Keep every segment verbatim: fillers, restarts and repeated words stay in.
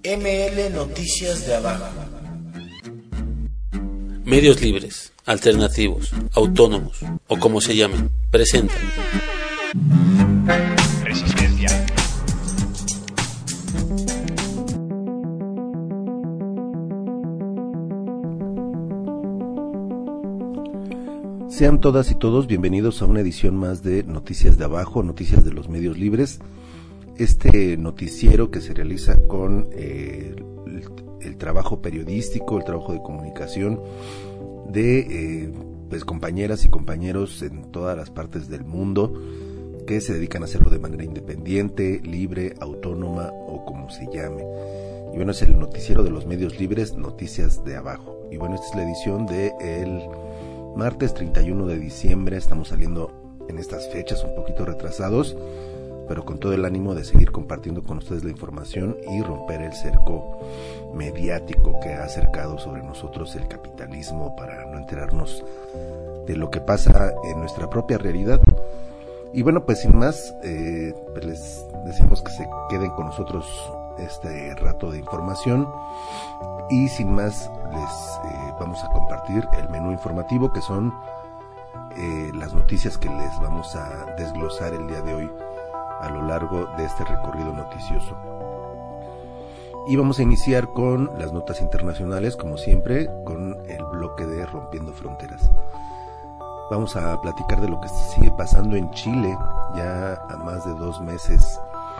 M L Noticias de Abajo. Medios libres, alternativos, autónomos o como se llamen, presentan Resistencia. Sean todas y todos bienvenidos a una edición más de Noticias de Abajo, Noticias de los Medios Libres. Este noticiero que se realiza con eh, el, el trabajo periodístico, el trabajo de comunicación de eh, pues compañeras y compañeros en todas las partes del mundo que se dedican a hacerlo de manera independiente, libre, autónoma o como se llame. Y bueno, es el noticiero de los medios libres, Noticias de Abajo. Y bueno, esta es la edición de el martes treinta y uno de diciembre. Estamos saliendo en estas fechas un poquito retrasados, pero con todo el ánimo de seguir compartiendo con ustedes la información y romper el cerco mediático que ha acercado sobre nosotros el capitalismo para no enterarnos de lo que pasa en nuestra propia realidad. Y bueno, pues sin más, eh, pues les decimos que se queden con nosotros este rato de información y sin más les eh, vamos a compartir el menú informativo, que son eh, las noticias que les vamos a desglosar el día de hoy a lo largo de este recorrido noticioso. Y vamos a iniciar con las notas internacionales, como siempre, con el bloque de Rompiendo Fronteras. Vamos a platicar de lo que sigue pasando en Chile, ya a más de dos meses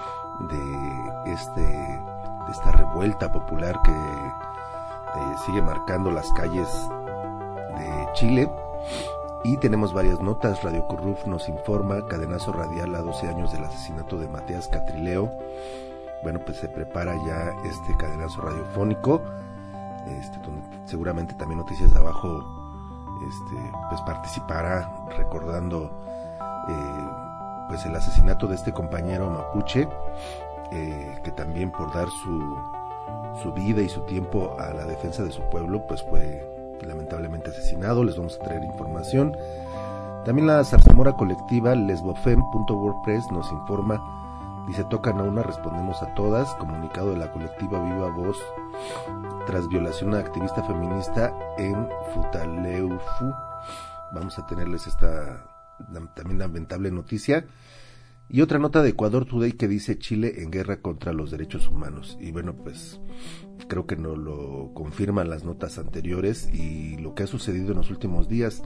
de, este, de esta revuelta popular que eh, sigue marcando las calles de Chile. Y tenemos varias notas. Radio Curruf nos informa: cadenazo radial a doce años del asesinato de Matías Catrileo. Bueno, pues se prepara ya este cadenazo radiofónico, este, donde seguramente también Noticias de Abajo este, pues participará recordando eh, pues el asesinato de este compañero mapuche, eh, que también por dar su, su vida y su tiempo a la defensa de su pueblo, pues fue lamentablemente asesinado. Les vamos a traer información. También la zarzamora colectiva lesbofem punto wordpress nos informa, dice: tocan a una, respondemos a todas. Comunicado de la colectiva Viva Voz tras violación a activista feminista en Futaleufu. Vamos a tenerles esta también lamentable noticia. Y otra nota de Ecuador Today que dice: Chile en guerra contra los derechos humanos. Y bueno, pues creo que nos lo confirman las notas anteriores y lo que ha sucedido en los últimos días,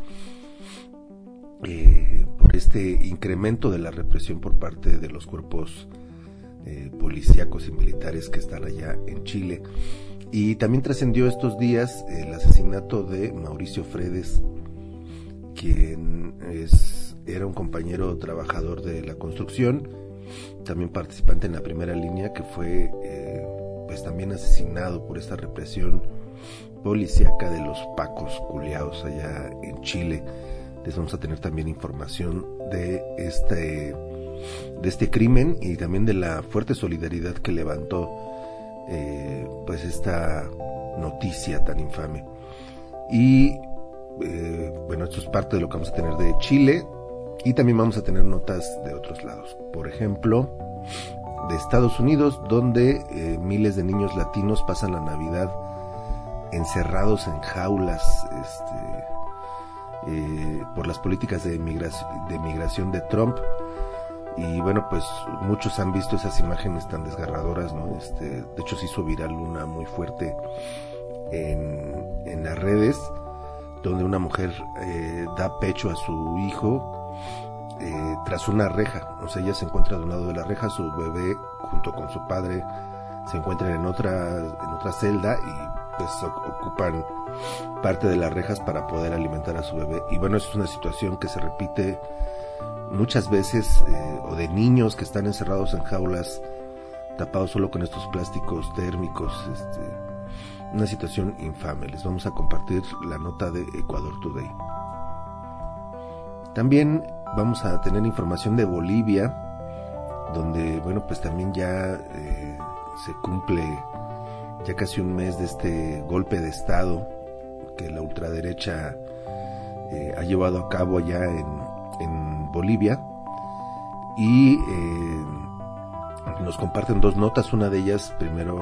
eh, por este incremento de la represión por parte de los cuerpos eh, policíacos y militares que están allá en Chile. Y también trascendió estos días el asesinato de Mauricio Fredes, quien es, era un compañero trabajador de la construcción, también participante en la primera línea, que fue eh, pues también asesinado por esta represión policíaca de los pacos culeados allá en Chile. Les vamos a tener también información de este, de este crimen y también de la fuerte solidaridad que levantó eh, pues esta noticia tan infame. Y Eh, bueno, esto es parte de lo que vamos a tener de Chile, y también vamos a tener notas de otros lados. Por ejemplo, de Estados Unidos, donde eh, miles de niños latinos pasan la Navidad encerrados en jaulas este, eh, por las políticas de, migración, de migración de Trump. Y bueno, pues muchos han visto esas imágenes tan desgarradoras, ¿no? Este, de hecho se hizo viral una muy fuerte en, en las redes, donde una mujer eh, da pecho a su hijo eh, tras una reja. O sea, ella se encuentra de un lado de la reja, su bebé junto con su padre se encuentran en otra en otra celda y pues ocupan parte de las rejas para poder alimentar a su bebé. Y bueno, eso es una situación que se repite muchas veces, eh, o de niños que están encerrados en jaulas tapados solo con estos plásticos térmicos, este una situación infame. Les vamos a compartir la nota de Ecuador Today. También vamos a tener información de Bolivia, donde, bueno, pues también ya eh, se cumple ya casi un mes de este golpe de estado que la ultraderecha eh, ha llevado a cabo ya en, en Bolivia. Y eh, nos comparten dos notas. Una de ellas, primero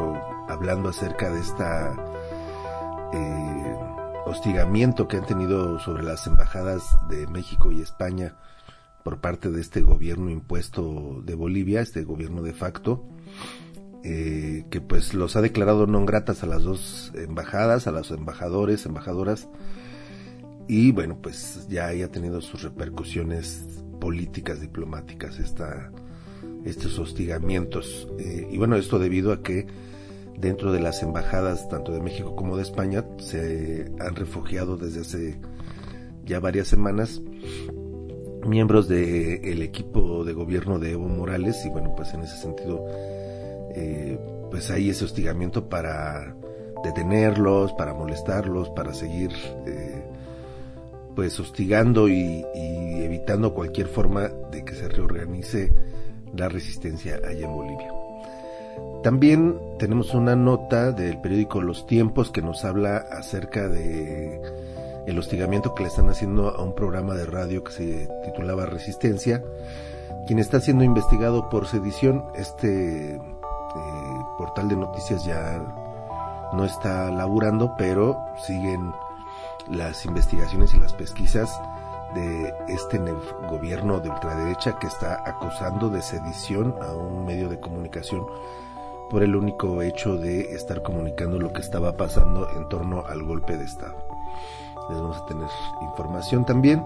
hablando acerca de esta eh, hostigamiento que han tenido sobre las embajadas de México y España por parte de este gobierno impuesto de Bolivia, este gobierno de facto, eh, que pues los ha declarado non gratas a las dos embajadas, a los embajadores, embajadoras, y bueno, pues ya haya tenido sus repercusiones políticas, diplomáticas, esta, estos hostigamientos, eh, y bueno, esto debido a que dentro de las embajadas tanto de México como de España se han refugiado desde hace ya varias semanas miembros del equipo de gobierno de Evo Morales, y bueno, pues en ese sentido eh, pues hay ese hostigamiento para detenerlos, para molestarlos, para seguir eh, pues hostigando y, y evitando cualquier forma de que se reorganice la resistencia allá en Bolivia. También tenemos una nota del periódico Los Tiempos que nos habla acerca de el hostigamiento que le están haciendo a un programa de radio que se titulaba Resistencia, quien está siendo investigado por sedición. Este eh, portal de noticias ya no está laburando, pero siguen las investigaciones y las pesquisas de este gobierno de ultraderecha que está acusando de sedición a un medio de comunicación por el único hecho de estar comunicando lo que estaba pasando en torno al golpe de Estado. Les vamos a tener información también.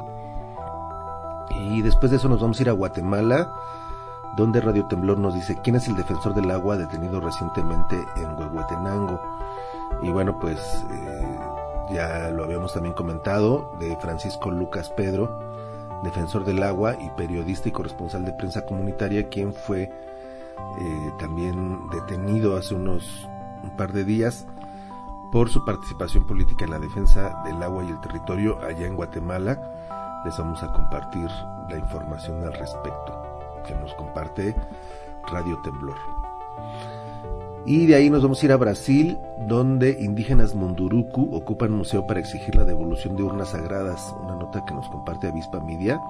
Y después de eso nos vamos a ir a Guatemala, donde Radio Temblor nos dice quién es el defensor del agua detenido recientemente en Huehuetenango. Y bueno, pues eh, ya lo habíamos también comentado, de Francisco Lucas Pedro, defensor del agua y periodista y corresponsal de prensa comunitaria, quien fue eh, también detenido hace unos un par de días por su participación política en la defensa del agua y el territorio allá en Guatemala. Les vamos a compartir la información al respecto que nos comparte Radio Temblor. Y de ahí nos vamos a ir a Brasil, donde indígenas Munduruku ocupan museo para exigir la devolución de urnas sagradas, una nota que nos comparte Avispa Media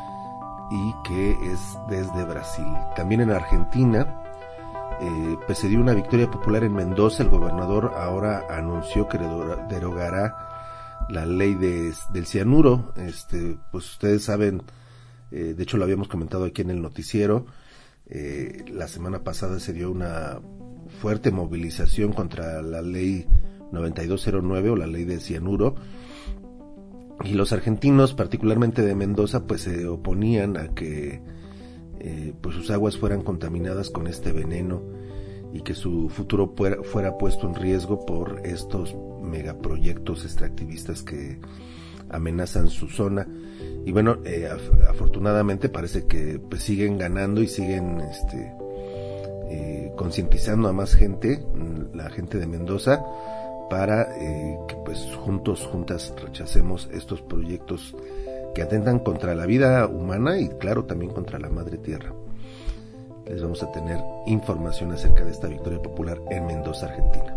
y que es desde Brasil. También en Argentina, Eh, pese a una victoria popular en Mendoza, el gobernador ahora anunció que derogará la ley de, del cianuro. Este, pues ustedes saben, eh, de hecho lo habíamos comentado aquí en el noticiero, eh, la semana pasada se dio una fuerte movilización contra la ley noventa y dos cero nueve o la ley de cianuro, y los argentinos, particularmente de Mendoza, pues se oponían a que Eh, pues sus aguas fueran contaminadas con este veneno y que su futuro fuera, fuera puesto en riesgo por estos megaproyectos extractivistas que amenazan su zona. Y bueno, eh, af- afortunadamente parece que pues siguen ganando y siguen este eh, concientizando a más gente, la gente de Mendoza, para eh, que pues juntos, juntas rechacemos estos proyectos que atentan contra la vida humana y claro, también contra la madre tierra. Les vamos a tener información acerca de esta victoria popular en Mendoza, Argentina.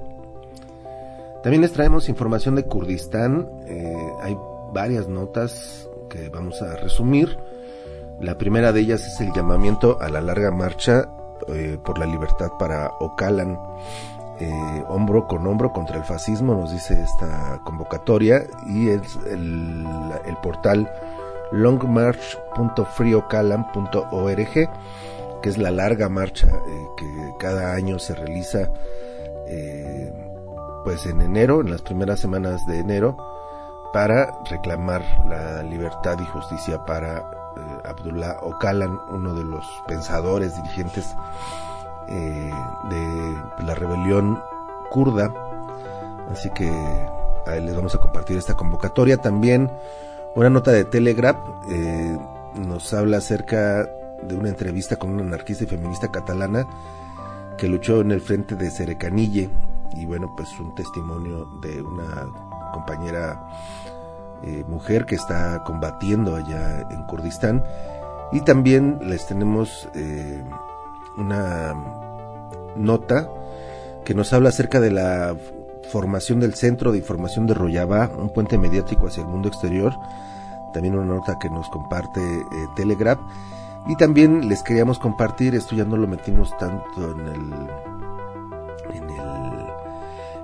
También les traemos información de Kurdistán. Eh, hay varias notas que vamos a resumir. La primera de ellas es el llamamiento a la larga marcha eh, por la libertad para Ocalan, Eh, hombro con hombro contra el fascismo, nos dice esta convocatoria, y es el, el portal long march punto free ocalan punto org, que es la larga marcha eh, que cada año se realiza eh, pues en enero, en las primeras semanas de enero, para reclamar la libertad y justicia para eh, Abdullah Ocalan, uno de los pensadores, dirigentes Eh, de la rebelión kurda. Así que ahí les vamos a compartir esta convocatoria. También una nota de Telegraph eh, nos habla acerca de una entrevista con una anarquista y feminista catalana que luchó en el frente de Serecanille, y bueno, pues un testimonio de una compañera eh, mujer que está combatiendo allá en Kurdistán. Y también les tenemos eh, una nota que nos habla acerca de la formación del Centro de Información de Royabá, un puente mediático hacia el mundo exterior. También una nota que nos comparte eh, Telegraph. Y también les queríamos compartir, esto ya no lo metimos tanto en el en el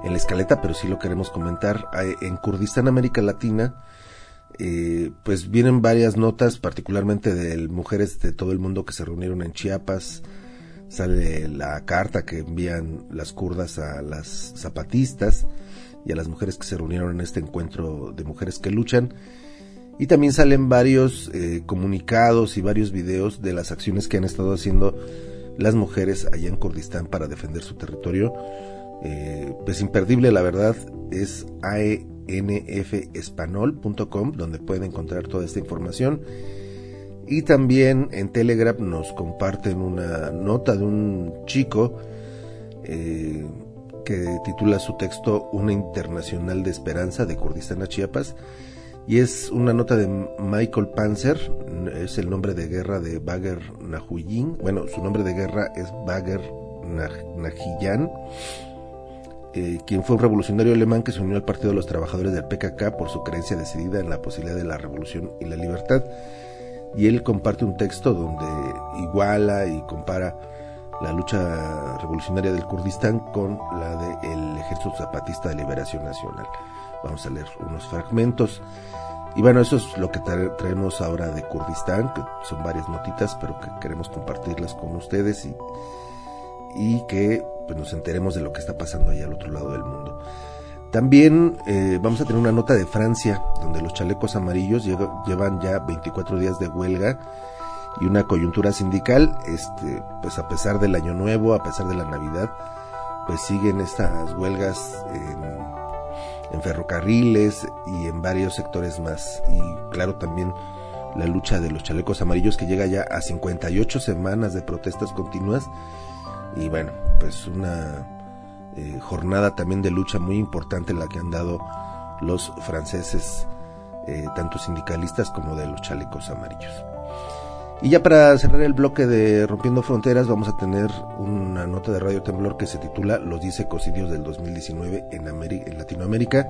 en la escaleta, pero sí lo queremos comentar. En Kurdistán, América Latina, eh, pues vienen varias notas, particularmente de mujeres de todo el mundo que se reunieron en Chiapas. Sale la carta que envían las kurdas a las zapatistas y a las mujeres que se reunieron en este encuentro de mujeres que luchan. Y también salen varios eh, comunicados y varios videos de las acciones que han estado haciendo las mujeres allá en Kurdistán para defender su territorio. Eh, pues imperdible, la verdad, es a e n f espanol punto com, donde pueden encontrar toda esta información. Y también en Telegram nos comparten una nota de un chico eh, que titula su texto Una Internacional de Esperanza de Kurdistán a Chiapas, y es una nota de Michael Panzer, es el nombre de guerra de Bagher Nahuyin. Bueno, su nombre de guerra es Bagher Nahiyan, eh, quien fue un revolucionario alemán que se unió al Partido de los Trabajadores del P K K por su creencia decidida en la posibilidad de la revolución y la libertad. Y él comparte un texto donde iguala y compara la lucha revolucionaria del Kurdistán con la del Ejército Zapatista de Liberación Nacional. Vamos a leer unos fragmentos. Y bueno, eso es lo que tra- traemos ahora de Kurdistán, que son varias notitas, pero que queremos compartirlas con ustedes y, y que pues, nos enteremos de lo que está pasando allá al otro lado del mundo. También eh, vamos a tener una nota de Francia, donde los chalecos amarillos lleg- llevan ya veinticuatro días de huelga y una coyuntura sindical. Este, pues a pesar del Año Nuevo, a pesar de la Navidad, pues siguen estas huelgas en, en ferrocarriles y en varios sectores más. Y claro, también la lucha de los chalecos amarillos, que llega ya a cincuenta y ocho semanas de protestas continuas. Y bueno, pues una Eh, jornada también de lucha muy importante en la que han dado los franceses, eh, tanto sindicalistas como de los chalecos amarillos. Y ya para cerrar el bloque de Rompiendo Fronteras, vamos a tener una nota de Radio Temblor que se titula Los diez ecocidios del dos mil diecinueve en, Ameri- en Latinoamérica.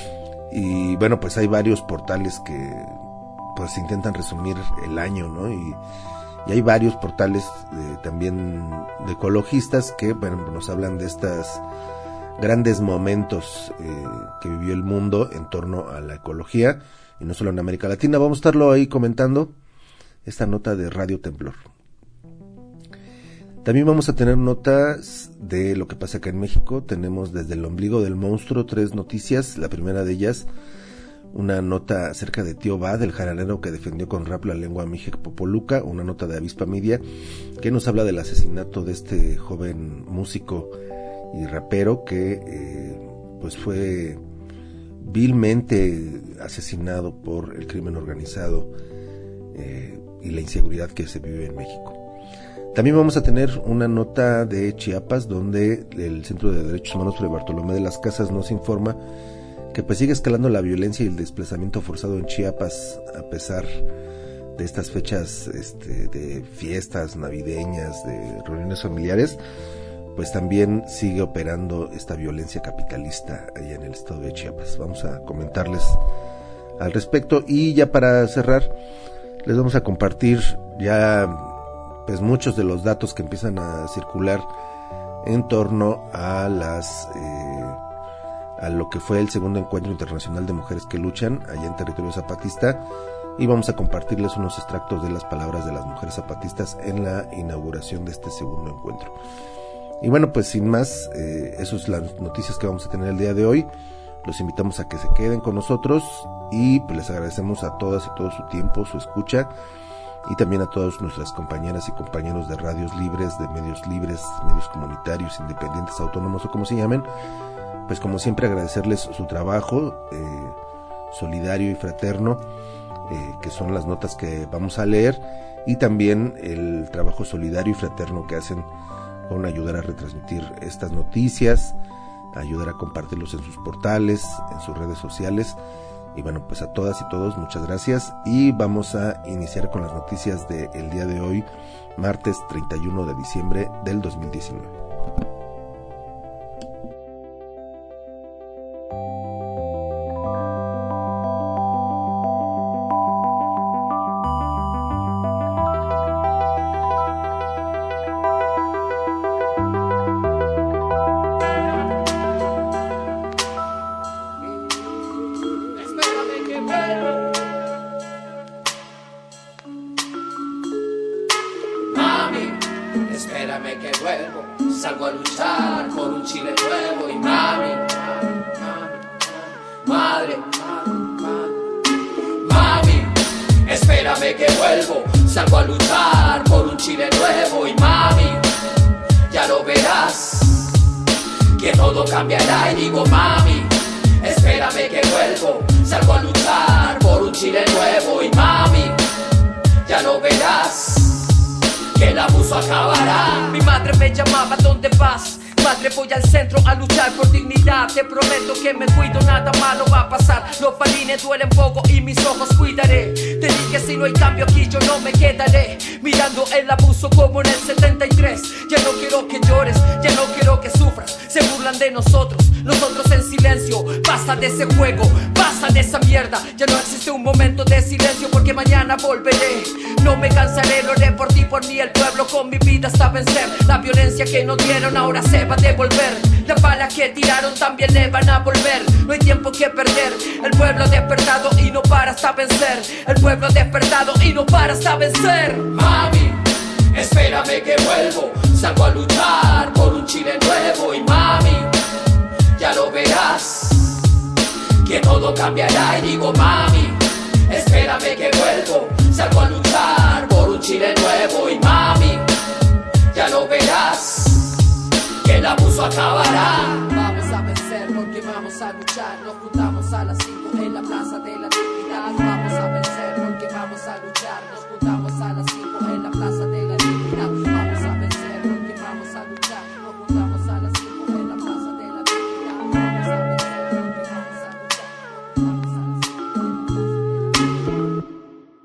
Y bueno, pues hay varios portales que pues intentan resumir el año, ¿no? Y Y hay varios portales eh, también de ecologistas que bueno, nos hablan de estos grandes momentos eh, que vivió el mundo en torno a la ecología, y no solo en América Latina. Vamos a estarlo ahí comentando, esta nota de Radio Temblor. También vamos a tener notas de lo que pasa acá en México. Tenemos desde el ombligo del monstruo tres noticias. La primera de ellas, una nota acerca de Tío Bad, el jaranero que defendió con rap la lengua Mijek Popoluca, una nota de Avispa Media que nos habla del asesinato de este joven músico y rapero que eh, pues fue vilmente asesinado por el crimen organizado eh, y la inseguridad que se vive en México. También vamos a tener una nota de Chiapas, donde el Centro de Derechos Humanos Fray Bartolomé de las Casas nos informa que pues sigue escalando la violencia y el desplazamiento forzado en Chiapas, a pesar de estas fechas este, de fiestas navideñas, de reuniones familiares. Pues también sigue operando esta violencia capitalista allá en el estado de Chiapas. Vamos a comentarles al respecto. Y ya para cerrar, les vamos a compartir ya pues muchos de los datos que empiezan a circular en torno a las eh, a lo que fue el segundo encuentro internacional de mujeres que luchan allá en territorio zapatista, y vamos a compartirles unos extractos de las palabras de las mujeres zapatistas en la inauguración de este segundo encuentro. Y bueno, pues sin más, eh, esas son las noticias que vamos a tener el día de hoy. Los invitamos a que se queden con nosotros y pues les agradecemos a todas y todos su tiempo, su escucha, y también a todas nuestras compañeras y compañeros de radios libres, de medios libres, medios comunitarios, independientes, autónomos o como se llamen. Pues como siempre agradecerles su trabajo eh, solidario y fraterno, eh, que son las notas que vamos a leer, y también el trabajo solidario y fraterno que hacen con ayudar a retransmitir estas noticias, ayudar a compartirlos en sus portales, en sus redes sociales. Y bueno, pues a todas y todos muchas gracias, y vamos a iniciar con las noticias del día de hoy, martes treinta y uno de diciembre del dos mil diecinueve. salgo a luchar por un Chile nuevo. Y mami, madre, mami, espérame que vuelvo, salgo a luchar por un Chile nuevo. Y mami, ya lo verás, que todo cambiará. Y digo mami, espérame que vuelvo, salgo a luchar por un Chile nuevo. Y mami, ya lo verás, que el abuso acabará. Mi madre me llamaba, ¿dónde vas? Madre, voy al centro a luchar por dignidad. Te prometo que me cuido, nada malo va a pasar. Los balines duelen poco y mis ojos cuidaré. Te dije si no hay cambio aquí yo no me quedaré mirando el abuso como en el setenta y tres. Ya no quiero que llores, ya no quiero que sufras. Se burlan de nosotros, nosotros en silencio. Basta de ese juego, basta de esa mierda. Ya no existe un momento de silencio porque mañana volveré. No me cansaré, lo haré por ti, por mí, el pueblo con mi vida hasta vencer. La violencia que nos dieron ahora se va a devolver. Las balas que tiraron también le van a volver. No hay tiempo que perder. El pueblo ha despertado y no para hasta vencer. El pueblo ha despertado y no para hasta vencer. Mami, espérame que vuelvo, salgo a luchar por un Chile nuevo. Y mami, ya lo verás, que todo cambiará. Y digo mami, espérame que vuelvo, salgo a luchar por un Chile nuevo. Y mami, ya lo verás, que el abuso acabará. Vamos a vencer porque vamos a luchar. Nos juntamos a las cinco en la plaza de la dignidad. Vamos a vencer porque vamos a luchar. Nos juntamos a las cinco en la plaza de la dignidad. Vamos a vencer porque vamos a luchar. Nos juntamos a las cinco en la plaza de la dignidad. Vamos a vencer porque vamos a luchar. Nos juntamos a las cinco en la plaza de la dignidad.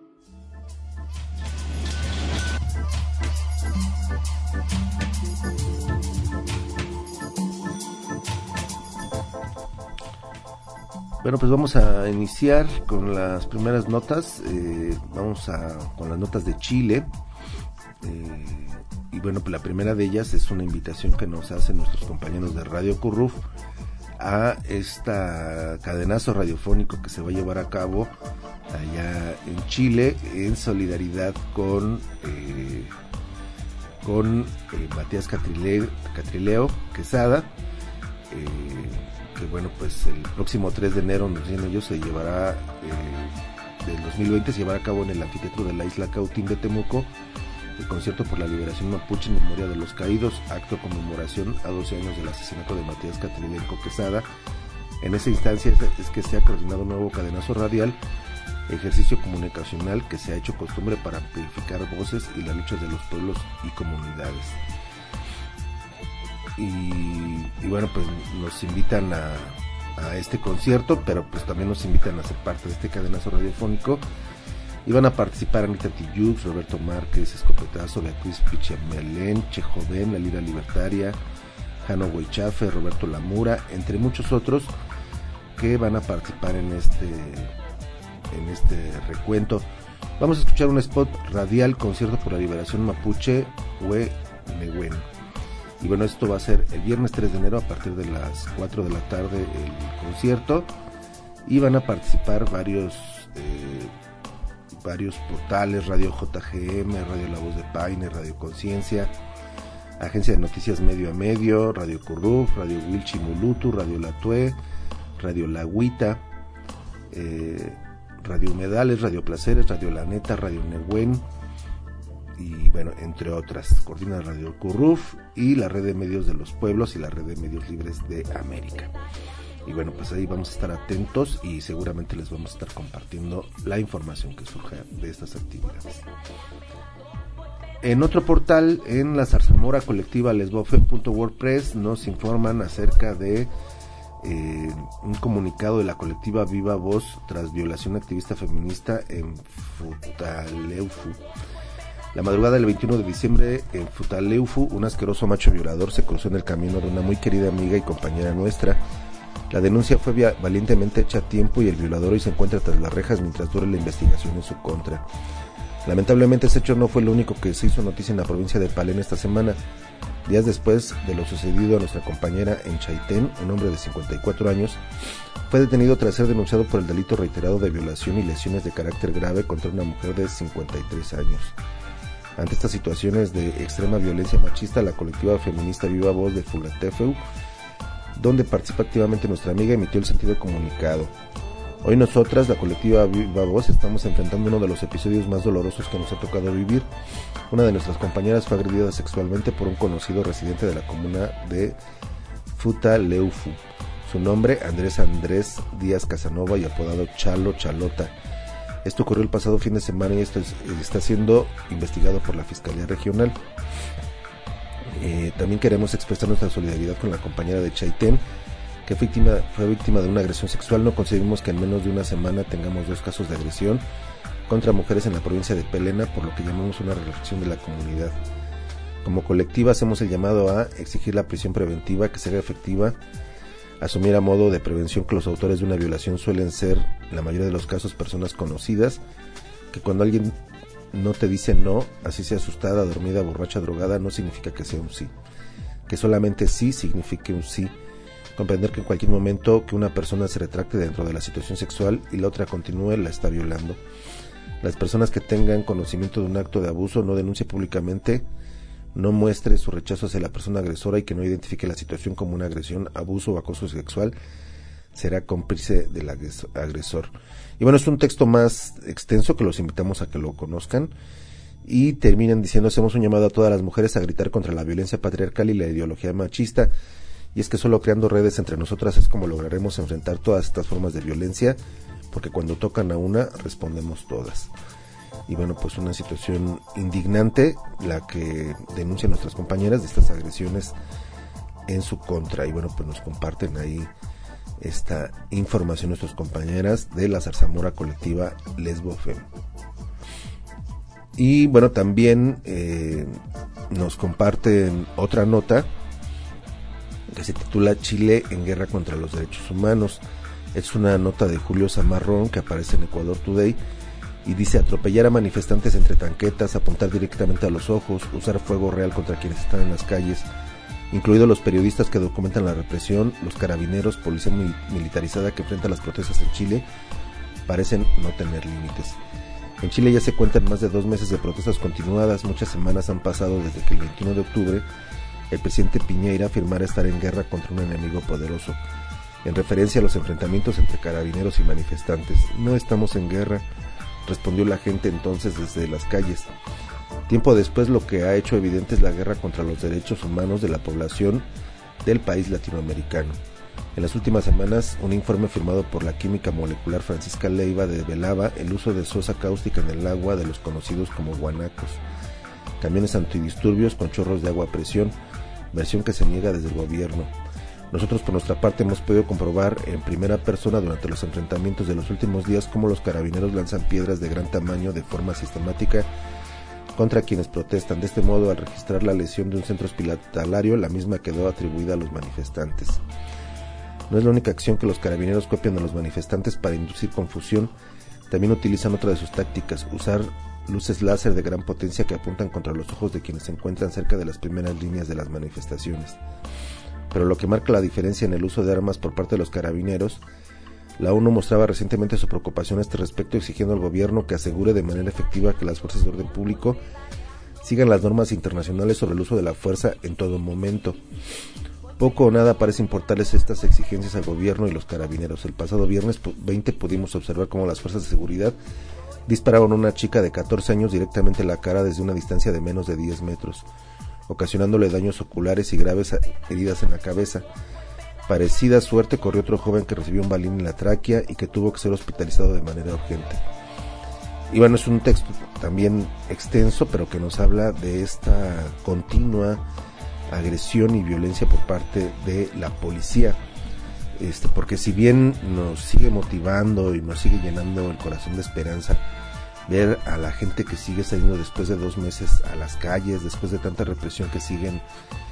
Bueno, pues vamos a iniciar con las primeras notas. Eh, vamos a con las notas de Chile. Eh, y bueno, pues la primera de ellas es una invitación que nos hacen nuestros compañeros de Radio C U R U F a esta cadenazo radiofónico que se va a llevar a cabo allá en Chile en solidaridad con eh, con eh, Matías Catrileo, Catrileo Quesada. Eh, que bueno, pues el próximo tres de enero, nos dicen ellos, se llevará eh, del dos mil veinte se llevará a cabo en el anfiteatro de la isla Cautín de Temuco el concierto por la liberación mapuche en memoria de los caídos, acto de conmemoración a doce años del asesinato de Matías Catrileo Quesada. En esa instancia es que se ha coordinado un nuevo cadenazo radial, ejercicio comunicacional que se ha hecho costumbre para amplificar voces y las luchas de los pueblos y comunidades. Y, y bueno, pues nos invitan a, a este concierto, pero pues también nos invitan a ser parte de este cadenazo radiofónico. Y van a participar Anita Tiyux, Roberto Márquez, Escopetazo, Beatriz Pichamelén, Che Joven, La Lira Libertaria, Jano Huichafe, Roberto Lamura, entre muchos otros que van a participar en este, en este recuento. Vamos a escuchar un spot radial, concierto por la liberación mapuche, Hue Nehuen. Y bueno, esto va a ser el viernes tres de enero a partir de las cuatro de la tarde el concierto. Y van a participar varios eh, varios portales, Radio J G M, Radio La Voz de Paine, Radio Conciencia, Agencia de Noticias Medio a Medio, Radio C U R U F, Radio Wilchi Mulutu, Radio La Tue, Radio La Huita, eh, Radio Humedales, Radio Placeres, Radio La Neta, Radio Nehuen, y bueno, entre otras. Coordina Radio C U R U F y la Red de Medios de los Pueblos y la Red de Medios Libres de América. Y bueno, pues ahí vamos a estar atentos y seguramente les vamos a estar compartiendo la información que surja de estas actividades. En otro portal, en la zarzamora colectiva lesbofen punto wordpress, nos informan acerca de eh, un comunicado de la colectiva Viva Voz tras violación activista feminista en Futaleufu. La madrugada del veintiuno de diciembre en Futaleufu, un asqueroso macho violador se cruzó en el camino de una muy querida amiga y compañera nuestra. La denuncia fue via- valientemente hecha a tiempo y el violador hoy se encuentra tras las rejas mientras dura la investigación en su contra. Lamentablemente ese hecho no fue lo único que se hizo noticia en la provincia de Palena esta semana. Días después de lo sucedido a nuestra compañera en Chaitén, un hombre de cincuenta y cuatro años, fue detenido tras ser denunciado por el delito reiterado de violación y lesiones de carácter grave contra una mujer de cincuenta y tres años. Ante estas situaciones de extrema violencia machista, la colectiva feminista Viva Voz de Fulatefeu, donde participa activamente nuestra amiga, emitió el sentido comunicado. Hoy nosotras, la colectiva Viva Voz, estamos enfrentando uno de los episodios más dolorosos que nos ha tocado vivir. Una de nuestras compañeras fue agredida sexualmente por un conocido residente de la comuna de Futaleufu. Su nombre, Andrés Andrés Díaz Casanova, y apodado Chalo Chalota. Esto ocurrió el pasado fin de semana y esto es, está siendo investigado por la Fiscalía Regional. Eh, también queremos expresar nuestra solidaridad con la compañera de Chaitén, que fue víctima, fue víctima de una agresión sexual. No concebimos que en menos de una semana tengamos dos casos de agresión contra mujeres en la provincia de Pelena, por lo que llamamos una reflexión de la comunidad. Como colectiva hacemos el llamado a exigir la prisión preventiva, que sea efectiva, asumir a modo de prevención que los autores de una violación suelen ser, en la mayoría de los casos, personas conocidas, que cuando alguien no te dice no, así sea asustada, dormida, borracha, drogada, no significa que sea un sí, que solamente sí signifique un sí. Comprender que en cualquier momento que una persona se retracte dentro de la situación sexual y la otra continúe, la está violando. Las personas que tengan conocimiento de un acto de abuso no denuncie públicamente, no muestre su rechazo hacia la persona agresora y que no identifique la situación como una agresión, abuso o acoso sexual, será cómplice del agresor. Y bueno, es un texto más extenso que los invitamos a que lo conozcan, y terminan diciendo: hacemos un llamado a todas las mujeres a gritar contra la violencia patriarcal y la ideología machista, y es que solo creando redes entre nosotras es como lograremos enfrentar todas estas formas de violencia, porque cuando tocan a una, respondemos todas. Y bueno, pues una situación indignante la que denuncian nuestras compañeras de estas agresiones en su contra. Y bueno, pues nos comparten ahí esta información nuestras compañeras de la Zarzamora Colectiva Lesbofem. Y bueno, también eh, nos comparten otra nota que se titula Chile en guerra contra los derechos humanos. Es una nota de Julio Zamarrón que aparece en Ecuador Today y dice: atropellar a manifestantes entre tanquetas, apuntar directamente a los ojos, usar fuego real contra quienes están en las calles, incluidos los periodistas que documentan la represión, los carabineros, policía mi- militarizada que enfrenta las protestas en Chile, parecen no tener límites. En Chile ya se cuentan más de dos meses de protestas continuadas. Muchas semanas han pasado desde que el veintiuno de octubre el presidente Piñera afirmara estar en guerra contra un enemigo poderoso, en referencia a los enfrentamientos entre carabineros y manifestantes. No estamos en guerra, respondió la gente entonces desde las calles. Tiempo después, lo que ha hecho evidente es la guerra contra los derechos humanos de la población del país latinoamericano. En las últimas semanas, un informe firmado por la química molecular Francisca Leiva develaba el uso de sosa cáustica en el agua de los conocidos como guanacos, camiones antidisturbios con chorros de agua a presión, versión que se niega desde el gobierno. Nosotros por nuestra parte hemos podido comprobar en primera persona durante los enfrentamientos de los últimos días cómo los carabineros lanzan piedras de gran tamaño de forma sistemática contra quienes protestan. De este modo, al registrar la lesión de un centro hospitalario, la misma quedó atribuida a los manifestantes. No es la única acción que los carabineros copian de los manifestantes para inducir confusión. También utilizan otra de sus tácticas: usar luces láser de gran potencia que apuntan contra los ojos de quienes se encuentran cerca de las primeras líneas de las manifestaciones. Pero lo que marca la diferencia en el uso de armas por parte de los carabineros, la ONU mostraba recientemente su preocupación a este respecto, exigiendo al gobierno que asegure de manera efectiva que las fuerzas de orden público sigan las normas internacionales sobre el uso de la fuerza en todo momento. Poco o nada parece importarles estas exigencias al gobierno y los carabineros. El pasado viernes veinte pudimos observar cómo las fuerzas de seguridad dispararon a una chica de catorce años directamente en la cara desde una distancia de menos de diez metros, ocasionándole daños oculares y graves heridas en la cabeza. Parecida suerte corrió otro joven que recibió un balín en la tráquea y que tuvo que ser hospitalizado de manera urgente. Y bueno, es un texto también extenso, pero que nos habla de esta continua agresión y violencia por parte de la policía. Este, porque si bien nos sigue motivando y nos sigue llenando el corazón de esperanza ver a la gente que sigue saliendo después de dos meses a las calles, después de tanta represión, que siguen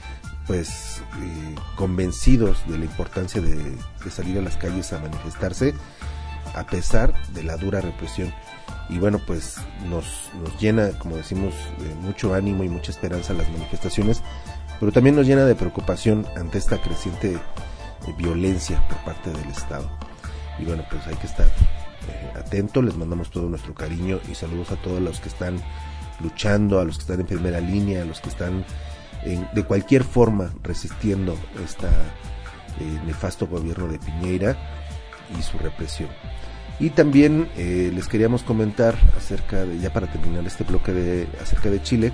pues eh, convencidos de la importancia de, de salir a las calles a manifestarse a pesar de la dura represión. Y bueno, pues nos, nos llena, como decimos, de mucho ánimo y mucha esperanza las manifestaciones, pero también nos llena de preocupación ante esta creciente eh, violencia por parte del Estado. Y bueno, pues hay que estar eh, atentos. Les mandamos todo nuestro cariño y saludos a todos los que están luchando, a los que están en primera línea, a los que están en, de cualquier forma resistiendo esta eh, nefasto gobierno de Piñera y su represión. Y también eh, les queríamos comentar acerca de, ya para terminar este bloque de acerca de Chile,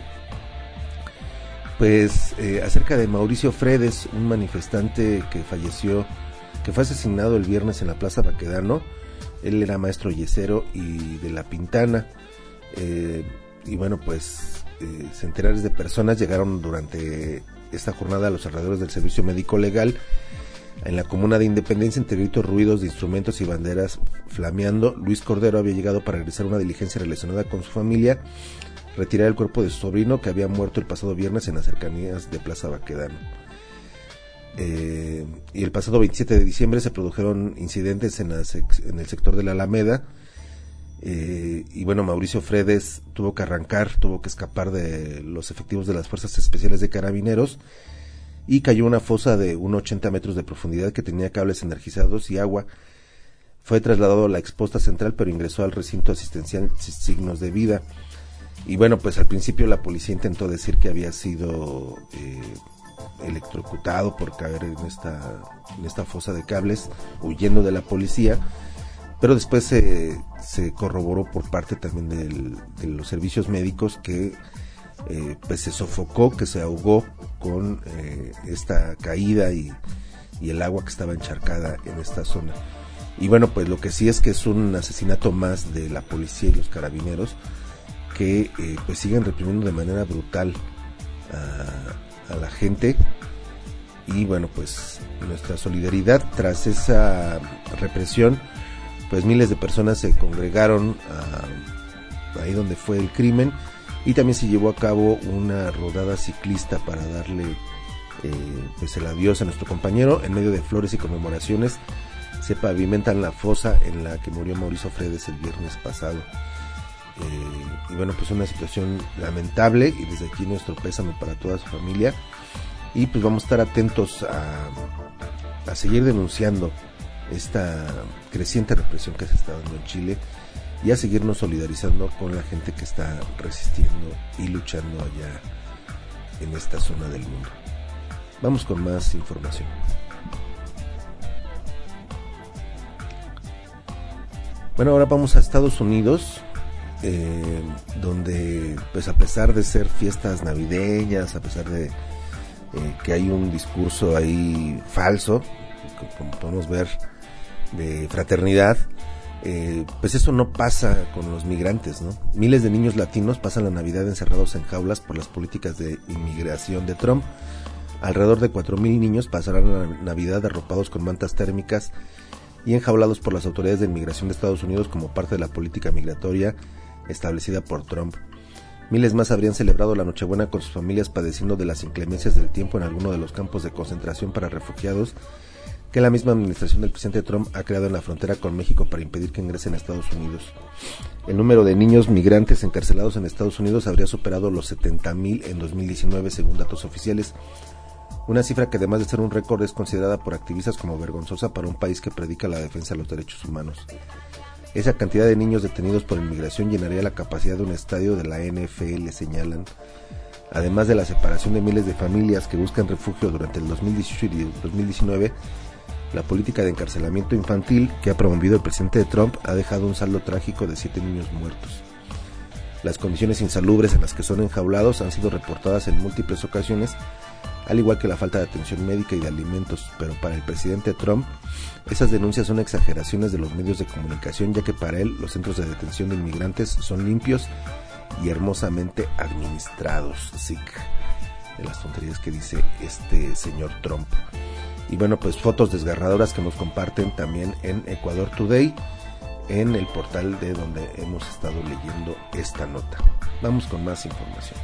pues eh, acerca de Mauricio Fredes, un manifestante que falleció, que fue asesinado el viernes en la Plaza Baquedano. Él era maestro yesero y de La Pintana, eh, y bueno, pues eh, centenares de personas llegaron durante esta jornada a los alrededores del servicio médico legal en la comuna de Independencia, entre gritos, ruidos de instrumentos y banderas flameando. Luis Cordero había llegado para realizar una diligencia relacionada con su familia, retirar el cuerpo de su sobrino que había muerto el pasado viernes en las cercanías de Plaza Baquedano. Eh, y el pasado veintisiete de diciembre se produjeron incidentes en, la sec- en el sector de la Alameda, eh, y bueno, Mauricio Fredes tuvo que arrancar, tuvo que escapar de los efectivos de las Fuerzas Especiales de Carabineros y cayó en una fosa de unos ochenta metros de profundidad que tenía cables energizados y agua. Fue trasladado a la exposta central, pero ingresó al recinto asistencial sin signos de vida. Y bueno, pues al principio la policía intentó decir que había sido eh, electrocutado por caer en esta en esta fosa de cables, huyendo de la policía, pero después se, se corroboró por parte también del, de los servicios médicos que eh, pues se sofocó, que se ahogó con eh, esta caída y, y el agua que estaba encharcada en esta zona. Y bueno, pues lo que sí es que es un asesinato más de la policía y los carabineros, que eh, pues siguen reprimiendo de manera brutal a, a la gente. Y bueno, pues nuestra solidaridad tras esa represión. Pues miles de personas se congregaron a, ahí donde fue el crimen, y también se llevó a cabo una rodada ciclista para darle eh, pues el adiós a nuestro compañero. En medio de flores y conmemoraciones se pavimentan la fosa en la que murió Mauricio Fredes el viernes pasado. Eh, y bueno, pues una situación lamentable, y desde aquí nuestro pésame para toda su familia. Y pues vamos a estar atentos a, a seguir denunciando esta creciente represión que se está dando en Chile, y a seguirnos solidarizando con la gente que está resistiendo y luchando allá en esta zona del mundo. Vamos con más información. Bueno, ahora vamos a Estados Unidos, eh, donde pues a pesar de ser fiestas navideñas, a pesar de eh, que hay un discurso ahí falso, como podemos ver, de fraternidad, eh, pues eso no pasa con los migrantes, ¿no? Miles de niños latinos pasan la Navidad encerrados en jaulas por las políticas de inmigración de Trump. Alrededor de cuatro mil niños pasarán la Navidad arropados con mantas térmicas y enjaulados por las autoridades de inmigración de Estados Unidos como parte de la política migratoria establecida por Trump. Miles más habrían celebrado la Nochebuena con sus familias padeciendo de las inclemencias del tiempo en alguno de los campos de concentración para refugiados que la misma administración del presidente Trump ha creado en la frontera con México para impedir que ingresen a Estados Unidos. El número de niños migrantes encarcelados en Estados Unidos habría superado los setenta mil en dos mil diecinueve, según datos oficiales, una cifra que además de ser un récord es considerada por activistas como vergonzosa para un país que predica la defensa de los derechos humanos. Esa cantidad de niños detenidos por inmigración llenaría la capacidad de un estadio de la N F L, señalan. Además de la separación de miles de familias que buscan refugio durante el dos mil dieciocho y dos mil diecinueve, la política de encarcelamiento infantil que ha promovido el presidente de Trump ha dejado un saldo trágico de siete niños muertos. Las condiciones insalubres en las que son enjaulados han sido reportadas en múltiples ocasiones, al igual que la falta de atención médica y de alimentos, pero para el presidente Trump esas denuncias son exageraciones de los medios de comunicación, ya que para él los centros de detención de inmigrantes son limpios y hermosamente administrados. Sí, de las tonterías que dice este señor Trump. Y bueno, pues fotos desgarradoras que nos comparten también en Ecuador Today, en el portal de donde hemos estado leyendo esta nota. Vamos con más información.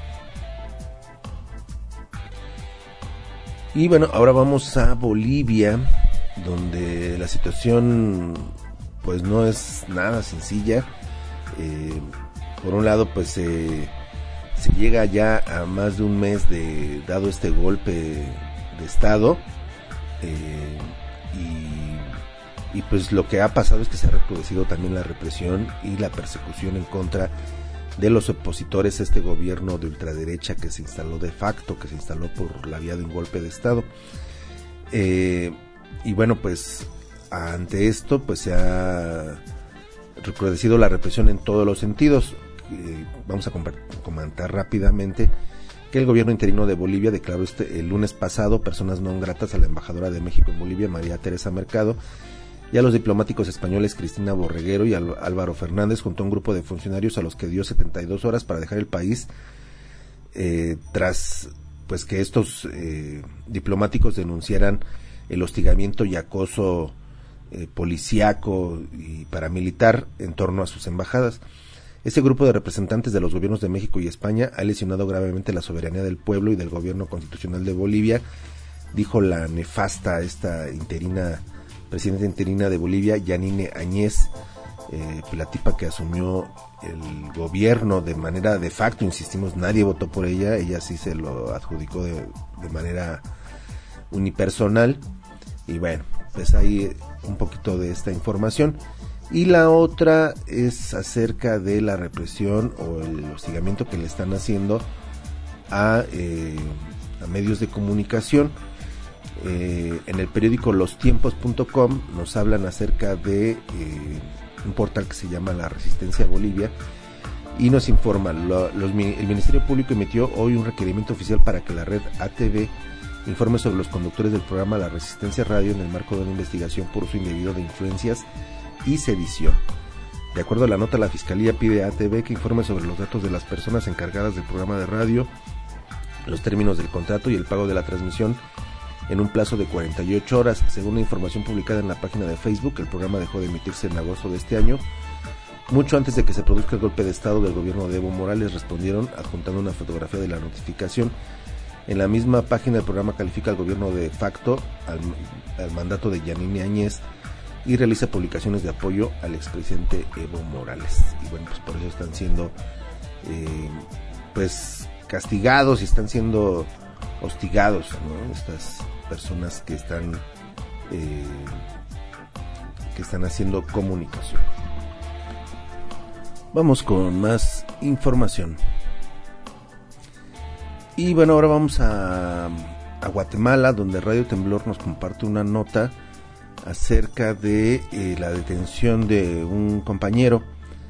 Y bueno, ahora vamos a Bolivia, donde la situación pues no es nada sencilla. Eh, por un lado, pues eh, se llega ya a más de un mes de dado este golpe de estado. Eh, y, y pues lo que ha pasado es que se ha recrudecido también la represión y la persecución en contra de los opositores a este gobierno de ultraderecha que se instaló de facto, que se instaló por la vía de un golpe de Estado. Eh, y bueno, pues ante esto pues se ha recrudecido la represión en todos los sentidos. Eh, vamos a comentar rápidamente que el gobierno interino de Bolivia declaró este el lunes pasado personas no gratas a la embajadora de México en Bolivia, María Teresa Mercado, y a los diplomáticos españoles Cristina Borreguero y Álvaro Fernández, junto a un grupo de funcionarios a los que dio setenta y dos horas para dejar el país, eh, tras pues que estos eh, diplomáticos denunciaran el hostigamiento y acoso eh, policíaco y paramilitar en torno a sus embajadas. Este grupo de representantes de los gobiernos de México y España ha lesionado gravemente la soberanía del pueblo y del gobierno constitucional de Bolivia, dijo la nefasta esta interina presidenta interina de Bolivia, Yanine Áñez, eh, la tipa que asumió el gobierno de manera de facto, insistimos, nadie votó por ella, ella sí se lo adjudicó de, de manera unipersonal. Y bueno, pues ahí un poquito de esta información. Y la otra es acerca de la represión o el hostigamiento que le están haciendo a, eh, a medios de comunicación. Eh, en el periódico los tiempos punto com nos hablan acerca de eh, un portal que se llama La Resistencia Bolivia y nos informa, lo, los, el Ministerio Público emitió hoy un requerimiento oficial para que la red A T V informe sobre los conductores del programa La Resistencia Radio en el marco de una investigación por uso indebido de influencias y sedición. De acuerdo a la nota, la Fiscalía pide a A T V que informe sobre los datos de las personas encargadas del programa de radio, los términos del contrato y el pago de la transmisión en un plazo de cuarenta y ocho horas. Según la información publicada en la página de Facebook, el programa dejó de emitirse en agosto de este año, mucho antes de que se produzca el golpe de Estado del gobierno de Evo Morales. Respondieron adjuntando una fotografía de la notificación. En la misma página el programa califica al gobierno de facto, al, al mandato de Yanine Áñez, y realiza publicaciones de apoyo al expresidente Evo Morales. Y bueno, pues por eso están siendo eh, pues castigados y están siendo hostigados, ¿no? Estas personas que están eh, que están haciendo comunicación. Vamos con más información. Y bueno, ahora vamos a, a Guatemala, donde Radio Temblor nos comparte una nota acerca de eh, la detención de un compañero.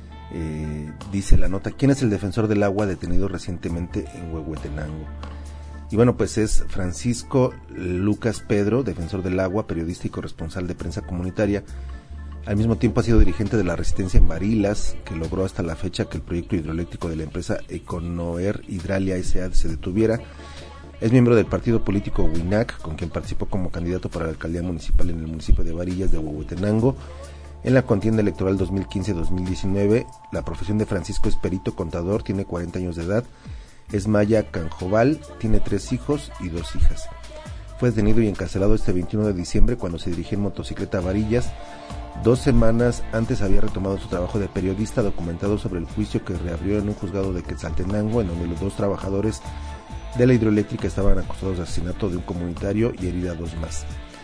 Eh, dice la nota: ¿quién es el defensor del agua detenido recientemente en Huehuetenango? Y bueno, pues es Francisco Lucas Pedro, defensor del agua, periodista y corresponsal de prensa comunitaria. Al mismo tiempo ha sido dirigente de la Resistencia en Barilas, que logró hasta la fecha que el proyecto hidroeléctrico de la empresa Econoer Hidralia S A se detuviera. Es miembro del partido político WINAC, con quien participó como candidato para la alcaldía municipal en el municipio de Varillas de Huehuetenango. En la contienda electoral dos mil quince a dos mil diecinueve, la profesión de Francisco es perito contador, tiene cuarenta años de edad, es maya canjobal, tiene tres hijos y dos hijas. Fue detenido y encarcelado este veintiuno de diciembre cuando se dirigía en motocicleta a Varillas. Dos semanas antes había retomado su trabajo de periodista, documentado sobre el juicio que reabrió en un juzgado de Quetzaltenango, en donde los dos trabajadores de la hidroeléctrica estaban acusados de asesinato de un comunitario y herida a dos más.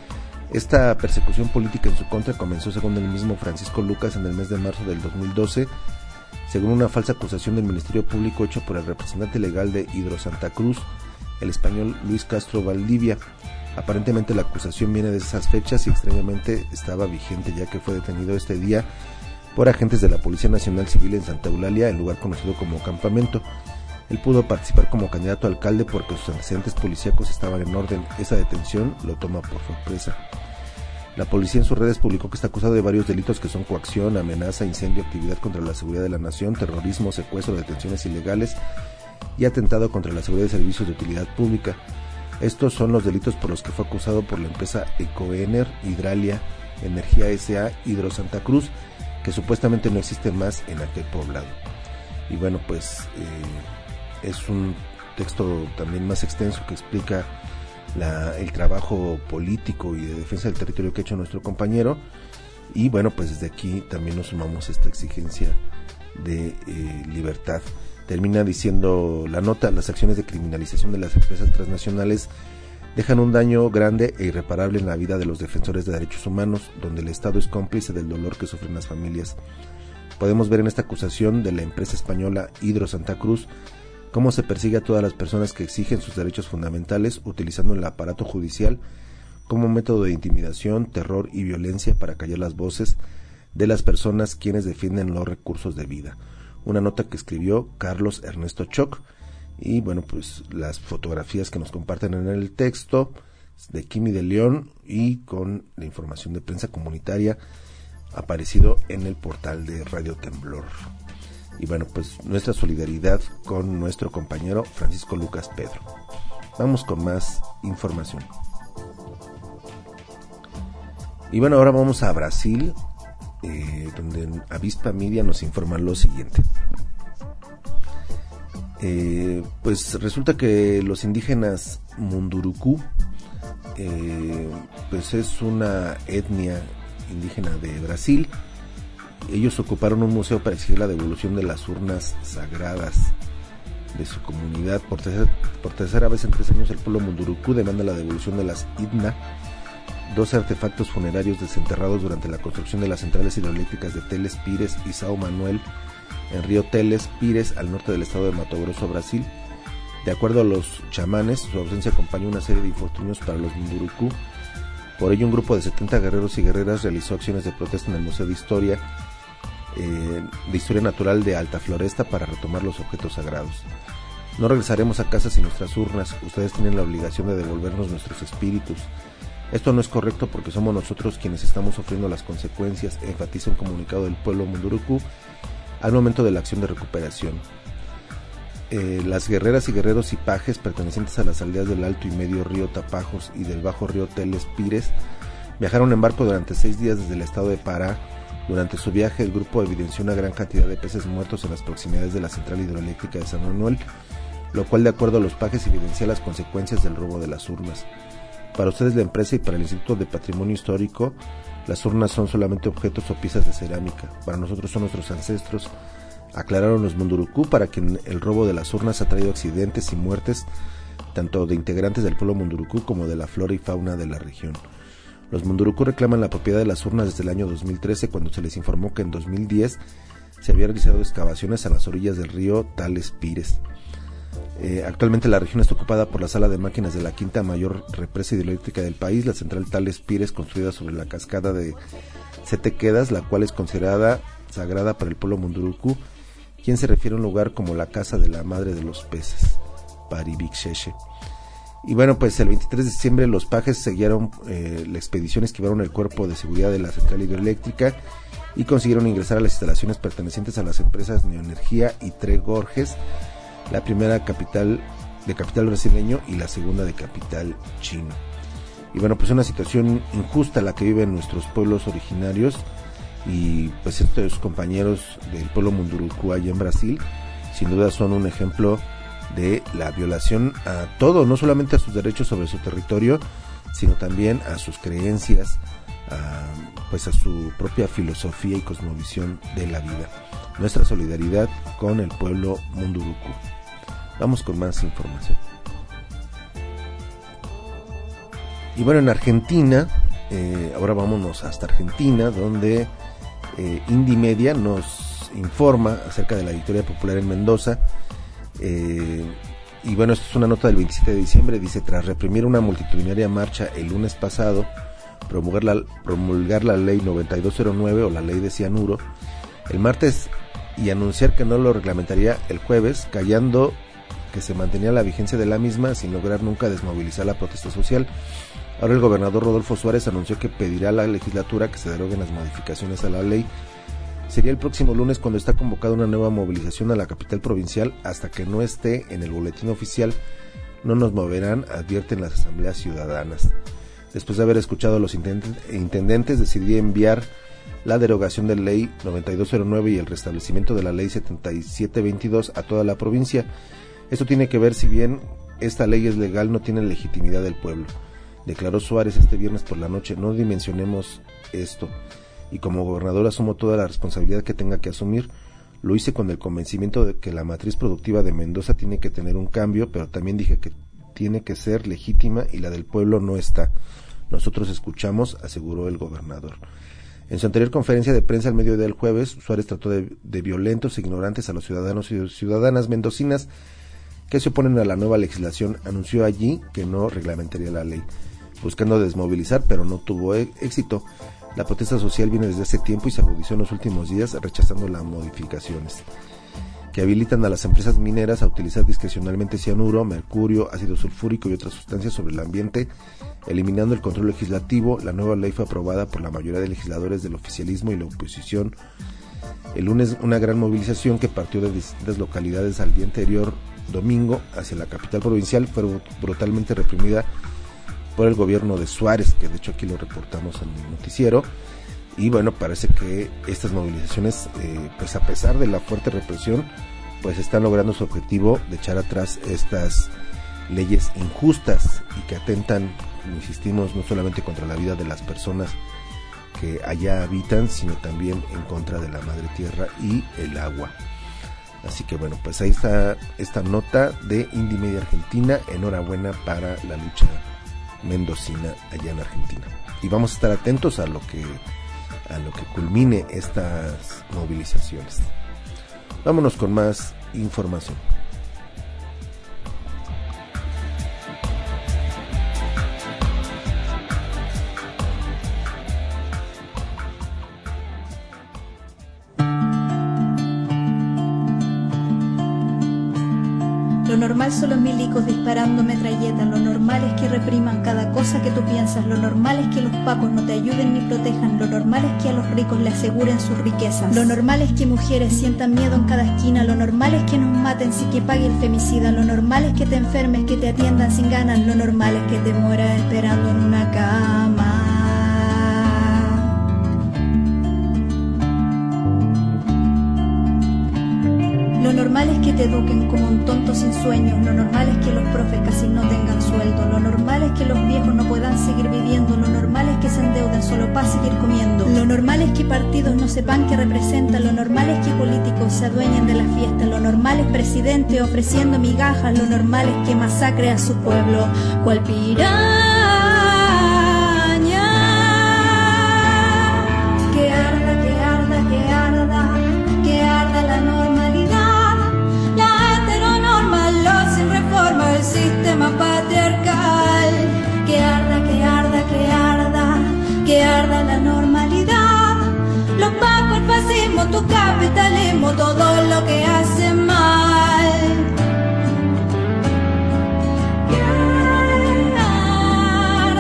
Esta persecución política en su contra comenzó, según el mismo Francisco Lucas, en el mes de marzo del dos mil doce, según una falsa acusación del Ministerio Público hecho por el representante legal de Hidro Santa Cruz, el español Luis Castro Valdivia. Aparentemente la acusación viene de esas fechas y extrañamente estaba vigente, ya que fue detenido este día por agentes de la Policía Nacional Civil en Santa Eulalia, el lugar conocido como Campamento. Él pudo participar como candidato a alcalde porque sus antecedentes policíacos estaban en orden. Esa detención lo toma por sorpresa. La policía en sus redes publicó que está acusado de varios delitos que son coacción, amenaza, incendio, actividad contra la seguridad de la nación, terrorismo, secuestro, detenciones ilegales y atentado contra la seguridad de servicios de utilidad pública. Estos son los delitos por los que fue acusado por la empresa Ecoener Hidralia Energía S A Hidro Santa Cruz, que supuestamente no existe más en aquel poblado. Y bueno, pues eh, es un texto también más extenso que explica la, el trabajo político y de defensa del territorio que ha hecho nuestro compañero. Y bueno, pues desde aquí también nos sumamos a esta exigencia de eh, libertad. Termina diciendo la nota: las acciones de criminalización de las empresas transnacionales dejan un daño grande e irreparable en la vida de los defensores de derechos humanos, donde el Estado es cómplice del dolor que sufren las familias. Podemos ver en esta acusación de la empresa española Hidro Santa Cruz cómo se persigue a todas las personas que exigen sus derechos fundamentales utilizando el aparato judicial como método de intimidación, terror y violencia para callar las voces de las personas quienes defienden los recursos de vida. Una nota que escribió Carlos Ernesto Choc, y bueno, pues las fotografías que nos comparten en el texto de Kimi de León y con la información de prensa comunitaria aparecido en el portal de Radio Temblor. Y bueno, pues nuestra solidaridad con nuestro compañero Francisco Lucas Pedro. Vamos con más información. Y bueno, ahora vamos a Brasil, eh, donde Avispa Media nos informa lo siguiente. Eh, pues resulta que los indígenas Munduruku, eh, pues es una etnia indígena de Brasil. Ellos ocuparon un museo para exigir la devolución de las urnas sagradas de su comunidad. Por, tercer, por tercera vez en tres años el pueblo Munduruku demanda la devolución de las Idna, dos artefactos funerarios desenterrados durante la construcción de las centrales hidroeléctricas de Teles Pires y São Manuel en río Teles Pires, al norte del estado de Mato Grosso, Brasil. De acuerdo a los chamanes, su ausencia acompañó una serie de infortunios para los Munduruku. Por ello, un grupo de setenta guerreros y guerreras realizó acciones de protesta en el Museo de Historia eh, de Historia Natural de Alta Floresta para retomar los objetos sagrados. No regresaremos a casa sin nuestras urnas. Ustedes tienen la obligación de devolvernos nuestros espíritus. Esto no es correcto porque somos nosotros quienes estamos sufriendo las consecuencias, enfatiza un comunicado del pueblo Munduruku al momento de la acción de recuperación. Eh, las guerreras y guerreros y pajes pertenecientes a las aldeas del Alto y Medio Río Tapajos y del Bajo Río Teles Pires viajaron en barco durante seis días desde el estado de Pará. Durante su viaje, el grupo evidenció una gran cantidad de peces muertos en las proximidades de la central hidroeléctrica de San Manuel, lo cual, de acuerdo a los pajes, evidencia las consecuencias del robo de las urnas. Para ustedes, la empresa, y para el Instituto de Patrimonio Histórico, las urnas son solamente objetos o piezas de cerámica. Para nosotros son nuestros ancestros, aclararon los Munduruku, para quien el robo de las urnas ha traído accidentes y muertes, tanto de integrantes del pueblo Munduruku como de la flora y fauna de la región. Los Munduruku reclaman la propiedad de las urnas desde el año dos mil trece, cuando se les informó que en dos mil diez se habían realizado excavaciones a las orillas del río Tales Pires. Eh, actualmente la región está ocupada por la sala de máquinas de la quinta mayor represa hidroeléctrica del país, la central Tales Pires, construida sobre la cascada de Sete Quedas, la cual es considerada sagrada para el pueblo Munduruku, quien se refiere a un lugar como la casa de la madre de los peces, Paribixeche. Y bueno, pues el veintitrés de diciembre los pajes siguieron eh, la expedición, esquivaron el cuerpo de seguridad de la central hidroeléctrica y consiguieron ingresar a las instalaciones pertenecientes a las empresas Neoenergia y Tres Gorges, la primera capital de capital brasileño y la segunda de capital chino. Y bueno, pues una situación injusta la que viven nuestros pueblos originarios, y pues estos compañeros del pueblo Munduruku allá en Brasil sin duda son un ejemplo de la violación a todo, no solamente a sus derechos sobre su territorio, sino también a sus creencias, a, pues a su propia filosofía y cosmovisión de la vida. Nuestra solidaridad con el pueblo Munduruku. Vamos con más información. Y bueno, en Argentina, eh, ahora vámonos hasta Argentina, donde eh, Indymedia nos informa acerca de la victoria popular en Mendoza. Eh, y bueno, esto es una nota del veintisiete de diciembre, dice: tras reprimir una multitudinaria marcha el lunes pasado, promulgar la, promulgar la ley noventa y dos cero nueve o la ley de cianuro el martes y anunciar que no lo reglamentaría el jueves, callando que se mantenía la vigencia de la misma sin lograr nunca desmovilizar la protesta social. Ahora el gobernador Rodolfo Suárez anunció que pedirá a la legislatura que se deroguen las modificaciones a la ley. Sería el próximo lunes cuando está convocada una nueva movilización a la capital provincial. Hasta que no esté en el boletín oficial, no nos moverán, advierten las asambleas ciudadanas. Después de haber escuchado a los intendentes, decidí enviar la derogación de la ley noventa y dos cero nueve y el restablecimiento de la ley setenta y siete veintidós a toda la provincia. Esto tiene que ver, si bien esta ley es legal, no tiene legitimidad del pueblo, declaró Suárez este viernes por la noche. No dimensionemos esto, y como gobernador asumo toda la responsabilidad que tenga que asumir. Lo hice con el convencimiento de que la matriz productiva de Mendoza tiene que tener un cambio, pero también dije que tiene que ser legítima y la del pueblo no está. Nosotros escuchamos, aseguró el gobernador. En su anterior conferencia de prensa el mediodía del jueves, Suárez trató de, de violentos e ignorantes a los ciudadanos y ciudadanas mendocinas que se oponen a la nueva legislación. Anunció allí que no reglamentaría la ley, buscando desmovilizar, pero no tuvo éxito. La protesta social viene desde hace tiempo y se agudizó en los últimos días, rechazando las modificaciones que habilitan a las empresas mineras a utilizar discrecionalmente cianuro, mercurio, ácido sulfúrico y otras sustancias sobre el ambiente, eliminando el control legislativo. La nueva ley fue aprobada por la mayoría de legisladores del oficialismo y la oposición. El lunes, una gran movilización que partió de distintas localidades al día anterior, domingo, hacia la capital provincial, fue brutalmente reprimida por el gobierno de Suárez, que de hecho aquí lo reportamos en el noticiero. Y bueno, parece que estas movilizaciones, eh, pues a pesar de la fuerte represión, pues están logrando su objetivo de echar atrás estas leyes injustas y que atentan, insistimos, no solamente contra la vida de las personas que allá habitan, sino también en contra de la madre tierra y el agua. Así que bueno, pues ahí está esta nota de Indymedia Argentina. Enhorabuena para la lucha mendocina allá en Argentina. Y vamos a estar atentos a lo que a lo que culmine estas movilizaciones. Vámonos con más información. Lo normal son los milicos disparando metralletas. Lo normal es que repriman cada cosa que tú piensas. Lo normal es que los pacos no te ayuden ni protejan. Lo normal es que a los ricos le aseguren sus riquezas. Lo normal es que mujeres sientan miedo en cada esquina. Lo normal es que nos maten sin que pague el femicida. Lo normal es que te enfermes, que te atiendan sin ganas. Lo normal es que te mueras esperando en una cama. Lo normal es que te eduquen como un tonto sin sueños. Lo normal es que los profes casi no tengan sueldo. Lo normal es que los viejos no puedan seguir viviendo. Lo normal es que se endeuden solo para seguir comiendo. Lo normal es que partidos no sepan qué representan. Lo normal es que políticos se adueñen de la fiesta. Lo normal es presidente ofreciendo migajas. Lo normal es que masacre a su pueblo cual piraña. Que arda, que arda, que arda, que arda la normalidad. El sistema patriarcal. Que arda, que arda, que arda, que arda la normalidad. Los pacos, el fascismo, tu capitalismo, todo lo que hace mal. Que arda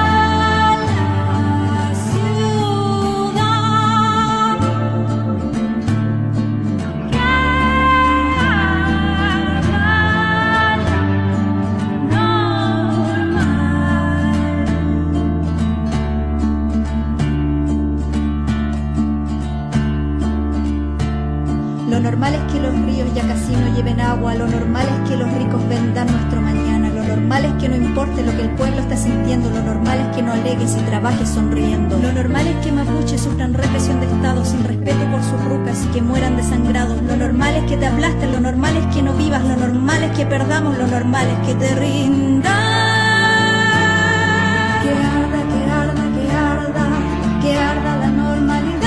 la ciudad. Que Lo normal es que los ríos ya casi no lleven agua. Lo normal es que los ricos vendan nuestro mañana. Lo normal es que no importe lo que el pueblo está sintiendo. Lo normal es que no alegues y trabajes sonriendo. Lo normal es que mapuches sufran represión de Estado sin respeto por sus rucas y que mueran desangrados. Lo normal es que te aplasten. Lo normal es que no vivas. Lo normal es que perdamos. Lo normal es que te rindas. Que arda, que arda, que arda, que arda la normalidad.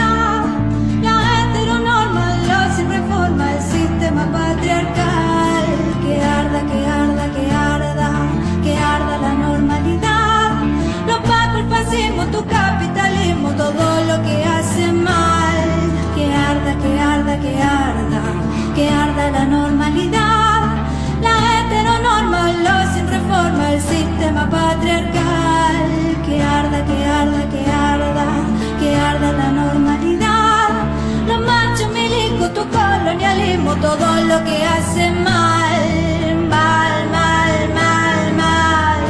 El sistema patriarcal. Que arda, que arda, que arda, que arda la normalidad. Los pacos, el fascismo, tu capitalismo, todo lo que hace mal. Que arda, que arda, que arda, que arda la normalidad. La heteronorma, lo sin reforma, el sistema patriarcal. Que arda, que arda, que arda, que arda la normalidad. Los machos milicos, tu colonialismo, todo lo que hace mal, mal, mal, mal, mal.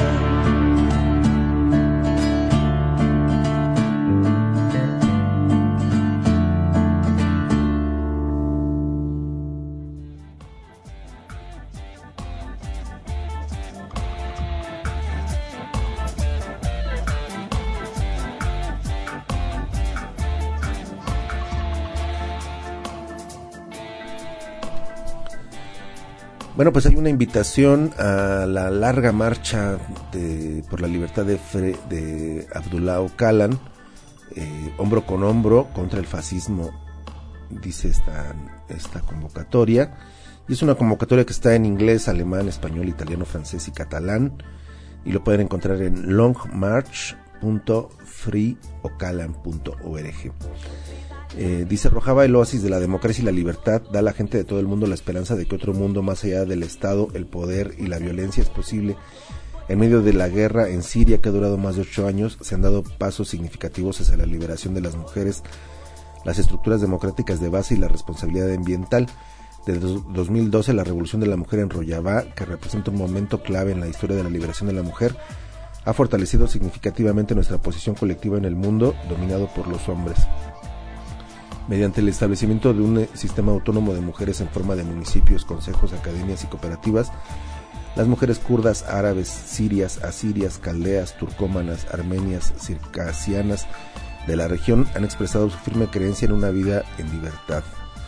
Bueno, pues hay una invitación a la larga marcha de, por la libertad de, Fre, de Abdullah Öcalan eh, hombro con hombro contra el fascismo, dice esta, esta convocatoria. Y es una convocatoria que está en inglés, alemán, español, italiano, francés y catalán, y lo pueden encontrar en long march punto free ocalan punto org. Eh, dice: Rojava, el oasis de la democracia y la libertad, da a la gente de todo el mundo la esperanza de que otro mundo más allá del Estado, el poder y la violencia es posible. En medio de la guerra en Siria, que ha durado más de ocho años, se han dado pasos significativos hacia la liberación de las mujeres, las estructuras democráticas de base y la responsabilidad ambiental. Desde dos mil doce, la revolución de la mujer en Rojava, que representa un momento clave en la historia de la liberación de la mujer, ha fortalecido significativamente nuestra posición colectiva en el mundo dominado por los hombres. Mediante el establecimiento de un sistema autónomo de mujeres en forma de municipios, consejos, academias y cooperativas, las mujeres kurdas, árabes, sirias, asirias, caldeas, turcómanas, armenias, circasianas de la región han expresado su firme creencia en una vida en libertad.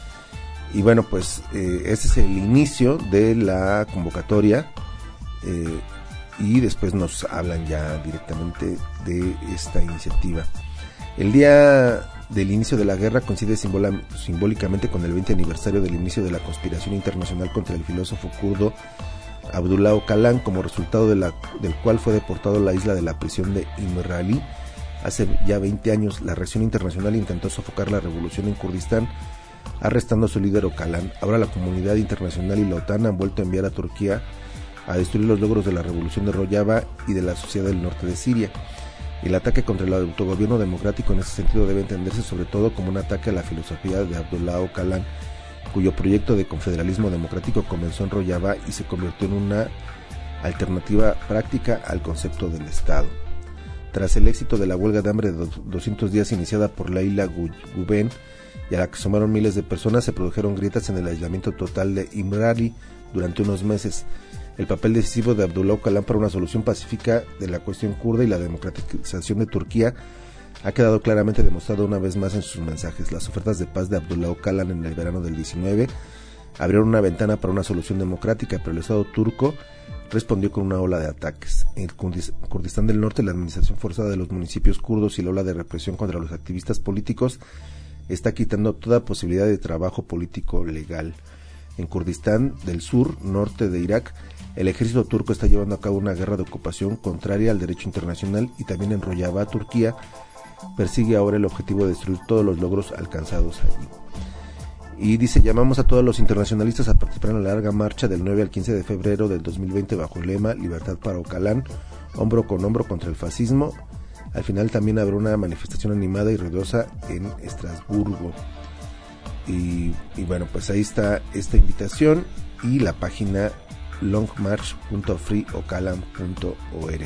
Y bueno, pues eh, ese es el inicio de la convocatoria, eh, y después nos hablan ya directamente de esta iniciativa. El día del inicio de la guerra coincide simbola, simbólicamente con el veinte aniversario del inicio de la conspiración internacional contra el filósofo kurdo Abdullah Öcalan, como resultado de la, del cual fue deportado a la isla de la prisión de İmralı. Hace ya veinte años, la reacción internacional intentó sofocar la revolución en Kurdistán, arrestando a su líder Öcalan. Ahora la comunidad internacional y la OTAN han vuelto a enviar a Turquía a destruir los logros de la revolución de Rojava y de la sociedad del norte de Siria. El ataque contra el autogobierno democrático en ese sentido debe entenderse sobre todo como un ataque a la filosofía de Abdullah Öcalan, cuyo proyecto de confederalismo democrático comenzó en Rojava y se convirtió en una alternativa práctica al concepto del Estado. Tras el éxito de la huelga de hambre de doscientos días iniciada por Leyla Güven, y a la que sumaron miles de personas, se produjeron grietas en el aislamiento total de İmralı durante unos meses. El papel decisivo de Abdullah Öcalan para una solución pacífica de la cuestión kurda y la democratización de Turquía ha quedado claramente demostrado una vez más en sus mensajes. Las ofertas de paz de Abdullah Öcalan en el verano del diecinueve abrieron una ventana para una solución democrática, pero el Estado turco respondió con una ola de ataques. En Kurdistán del Norte, la administración forzada de los municipios kurdos y la ola de represión contra los activistas políticos está quitando toda posibilidad de trabajo político legal. En Kurdistán del Sur, norte de Irak, el ejército turco está llevando a cabo una guerra de ocupación contraria al derecho internacional, y también en Rojava, Turquía, persigue ahora el objetivo de destruir todos los logros alcanzados allí. Y dice: llamamos a todos los internacionalistas a participar en la larga marcha del nueve al quince de febrero del dos mil veinte bajo el lema Libertad para Öcalan, hombro con hombro contra el fascismo. Al final también habrá una manifestación animada y ruidosa en Estrasburgo. Y, y bueno, pues ahí está esta invitación y la página long march punto free ocalan punto org.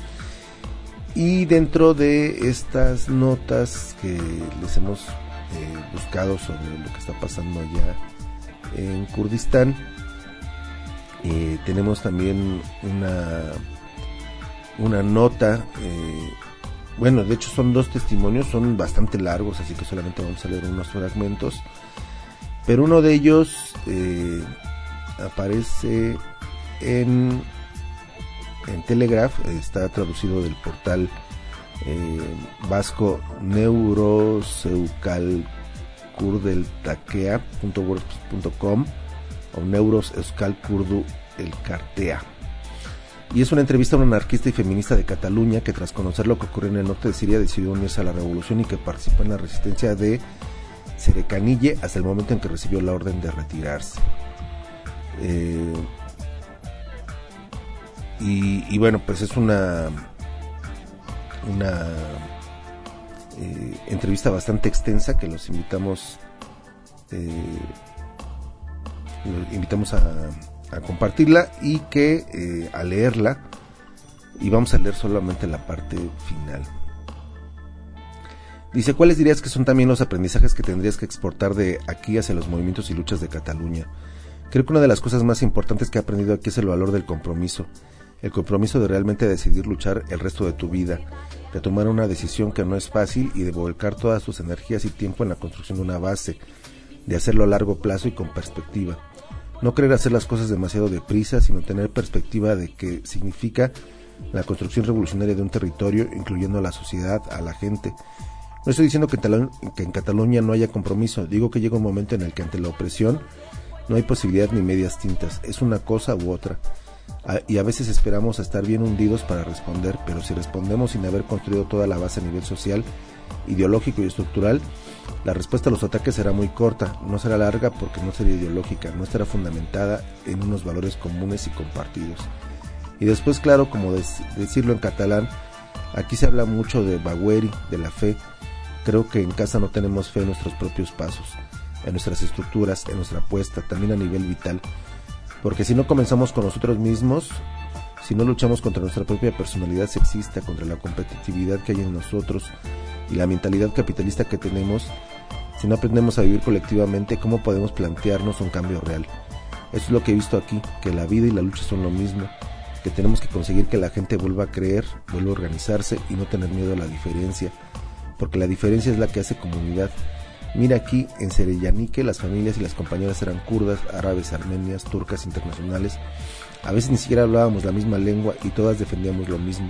Y dentro de estas notas que les hemos eh, buscado sobre lo que está pasando allá en Kurdistán, eh, tenemos también una una nota, eh, bueno, de hecho son dos testimonios, son bastante largos, así que solamente vamos a leer unos fragmentos, pero uno de ellos eh, aparece en en Telegraph, está traducido del portal eh, vasco neuroseucalkurdeltakea punto wordpress punto com o neuroseucalkurdelkartea. Y es una entrevista a una anarquista y feminista de Cataluña que, tras conocer lo que ocurrió en el norte de Siria, decidió unirse a la revolución y que participó en la resistencia de Serecanille hasta el momento en que recibió la orden de retirarse. Eh, y, y bueno, pues es una una eh, entrevista bastante extensa que los invitamos eh, los invitamos a a compartirla y que eh, a leerla, y vamos a leer solamente la parte final. Dice: ¿cuáles dirías que son también los aprendizajes que tendrías que exportar de aquí hacia los movimientos y luchas de Cataluña? Creo que una de las cosas más importantes que he aprendido aquí es el valor del compromiso, el compromiso de realmente decidir luchar el resto de tu vida, de tomar una decisión que no es fácil y de volcar todas tus energías y tiempo en la construcción de una base, de hacerlo a largo plazo y con perspectiva. No querer hacer las cosas demasiado deprisa, sino tener perspectiva de qué significa la construcción revolucionaria de un territorio, incluyendo a la sociedad, a la gente, No estoy diciendo que, Talon, que en Cataluña no haya compromiso, digo que llega un momento en el que ante la opresión no hay posibilidad ni medias tintas, es una cosa u otra. A, y a veces esperamos a estar bien hundidos para responder, pero si respondemos sin haber construido toda la base a nivel social, ideológico y estructural, la respuesta a los ataques será muy corta, no será larga porque no será ideológica, no estará fundamentada en unos valores comunes y compartidos. Y después, claro, como des, decirlo en catalán, aquí se habla mucho de Bagueri, de la fe. Creo que en casa no tenemos fe en nuestros propios pasos, en nuestras estructuras, en nuestra apuesta, también a nivel vital. Porque si no comenzamos con nosotros mismos, si no luchamos contra nuestra propia personalidad sexista, contra la competitividad que hay en nosotros y la mentalidad capitalista que tenemos, si no aprendemos a vivir colectivamente, ¿cómo podemos plantearnos un cambio real? Eso es lo que he visto aquí, que la vida y la lucha son lo mismo, que tenemos que conseguir que la gente vuelva a creer, vuelva a organizarse y no tener miedo a la diferencia, porque la diferencia es la que hace comunidad. Mira aquí, en Sereyanique, las familias y las compañeras eran kurdas, árabes, armenias, turcas, internacionales. A veces ni siquiera hablábamos la misma lengua y todas defendíamos lo mismo.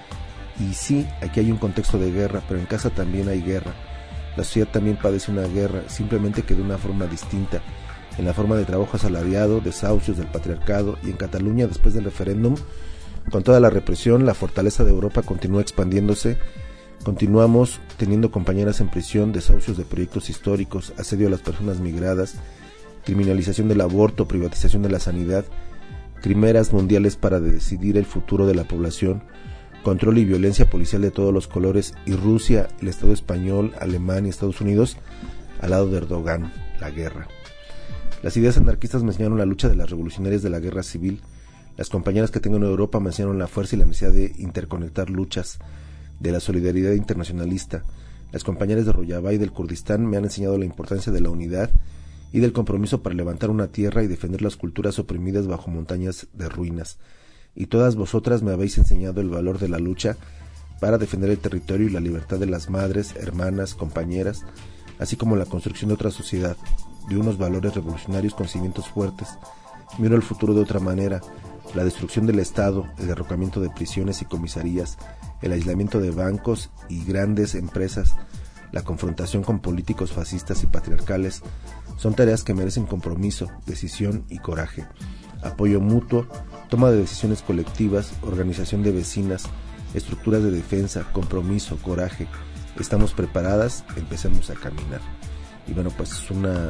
Y sí, aquí hay un contexto de guerra, pero en casa también hay guerra. La sociedad también padece una guerra, simplemente que de una forma distinta, en la forma de trabajo asalariado, desahucios del patriarcado, y en Cataluña, después del referéndum, con toda la represión, la fortaleza de Europa continúa expandiéndose. Continuamos teniendo compañeras en prisión, desahucios de proyectos históricos, asedio a las personas migradas, criminalización del aborto, privatización de la sanidad, quimeras mundiales para decidir el futuro de la población, control y violencia policial de todos los colores, y Rusia, el Estado español, Alemania y Estados Unidos al lado de Erdogan, la guerra. Las ideas anarquistas me enseñaron la lucha de las revolucionarias de la guerra civil. Las compañeras que tengo en Europa me enseñaron la fuerza y la necesidad de interconectar luchas, de la solidaridad internacionalista. Las compañeras de Rojava y del Kurdistán me han enseñado la importancia de la unidad y del compromiso para levantar una tierra y defender las culturas oprimidas bajo montañas de ruinas. Y todas vosotras me habéis enseñado el valor de la lucha para defender el territorio y la libertad de las madres, hermanas, compañeras, así como la construcción de otra sociedad, de unos valores revolucionarios con cimientos fuertes. Miro el futuro de otra manera, la destrucción del Estado, el derrocamiento de prisiones y comisarías, el aislamiento de bancos y grandes empresas, la confrontación con políticos fascistas y patriarcales, son tareas que merecen compromiso, decisión y coraje, apoyo mutuo, toma de decisiones colectivas, organización de vecinas, estructuras de defensa, compromiso, coraje. Estamos preparadas, empecemos a caminar. Y bueno, pues es una,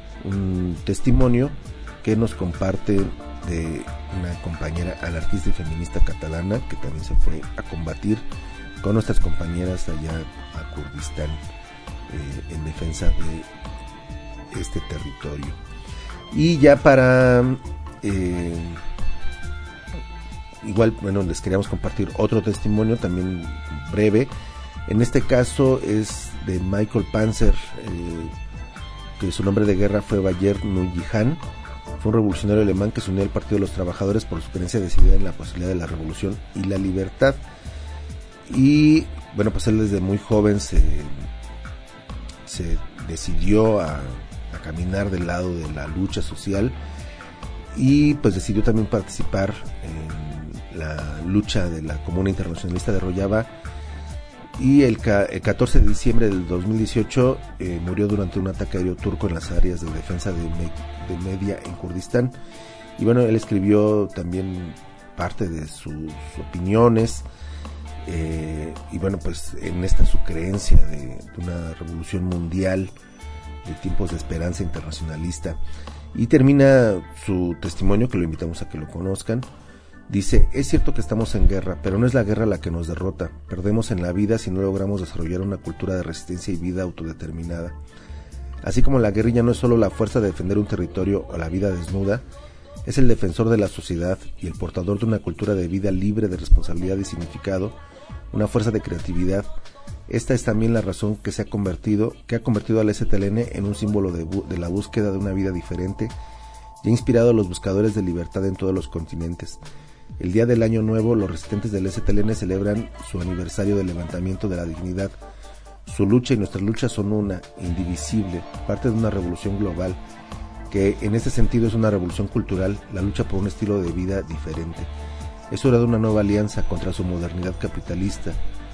un testimonio que nos comparte de una compañera anarquista y feminista catalana que también se fue a combatir con nuestras compañeras allá a Kurdistán eh, en defensa de este territorio. Y ya para eh, igual, bueno, les queríamos compartir otro testimonio también breve. En este caso es de Michael Panzer, eh, que su nombre de guerra fue Bayer Nujihan. Fue un revolucionario alemán que se unió al Partido de los Trabajadores por su creencia decidida en la posibilidad de la revolución y la libertad. Y bueno, pues él desde muy joven se, se decidió a, a caminar del lado de la lucha social y pues decidió también participar en la lucha de la Comuna Internacionalista de Rojava. Y el, ca- el catorce de diciembre del dos mil dieciocho eh, murió durante un ataque aéreo turco en las áreas de defensa de, Me- de Media en Kurdistán. Y bueno, él escribió también parte de sus opiniones eh, y bueno, pues en esta su creencia de, de una revolución mundial, de tiempos de esperanza internacionalista. Y termina su testimonio, que lo invitamos a que lo conozcan. Dice: es cierto que estamos en guerra, pero no es la guerra la que nos derrota. Perdemos en la vida si no logramos desarrollar una cultura de resistencia y vida autodeterminada. Así como la guerrilla no es solo la fuerza de defender un territorio o la vida desnuda, es el defensor de la sociedad y el portador de una cultura de vida libre de responsabilidad y significado, una fuerza de creatividad. Esta es también la razón que se ha convertido, que ha convertido al S T L N en un símbolo de, bu- de la búsqueda de una vida diferente y ha inspirado a los buscadores de libertad en todos los continentes. El día del Año Nuevo, los resistentes del S T L N celebran su aniversario del levantamiento de la dignidad. Su lucha y nuestra lucha son una, indivisible, parte de una revolución global, que en este sentido es una revolución cultural, la lucha por un estilo de vida diferente. Es hora de una nueva alianza contra su modernidad capitalista,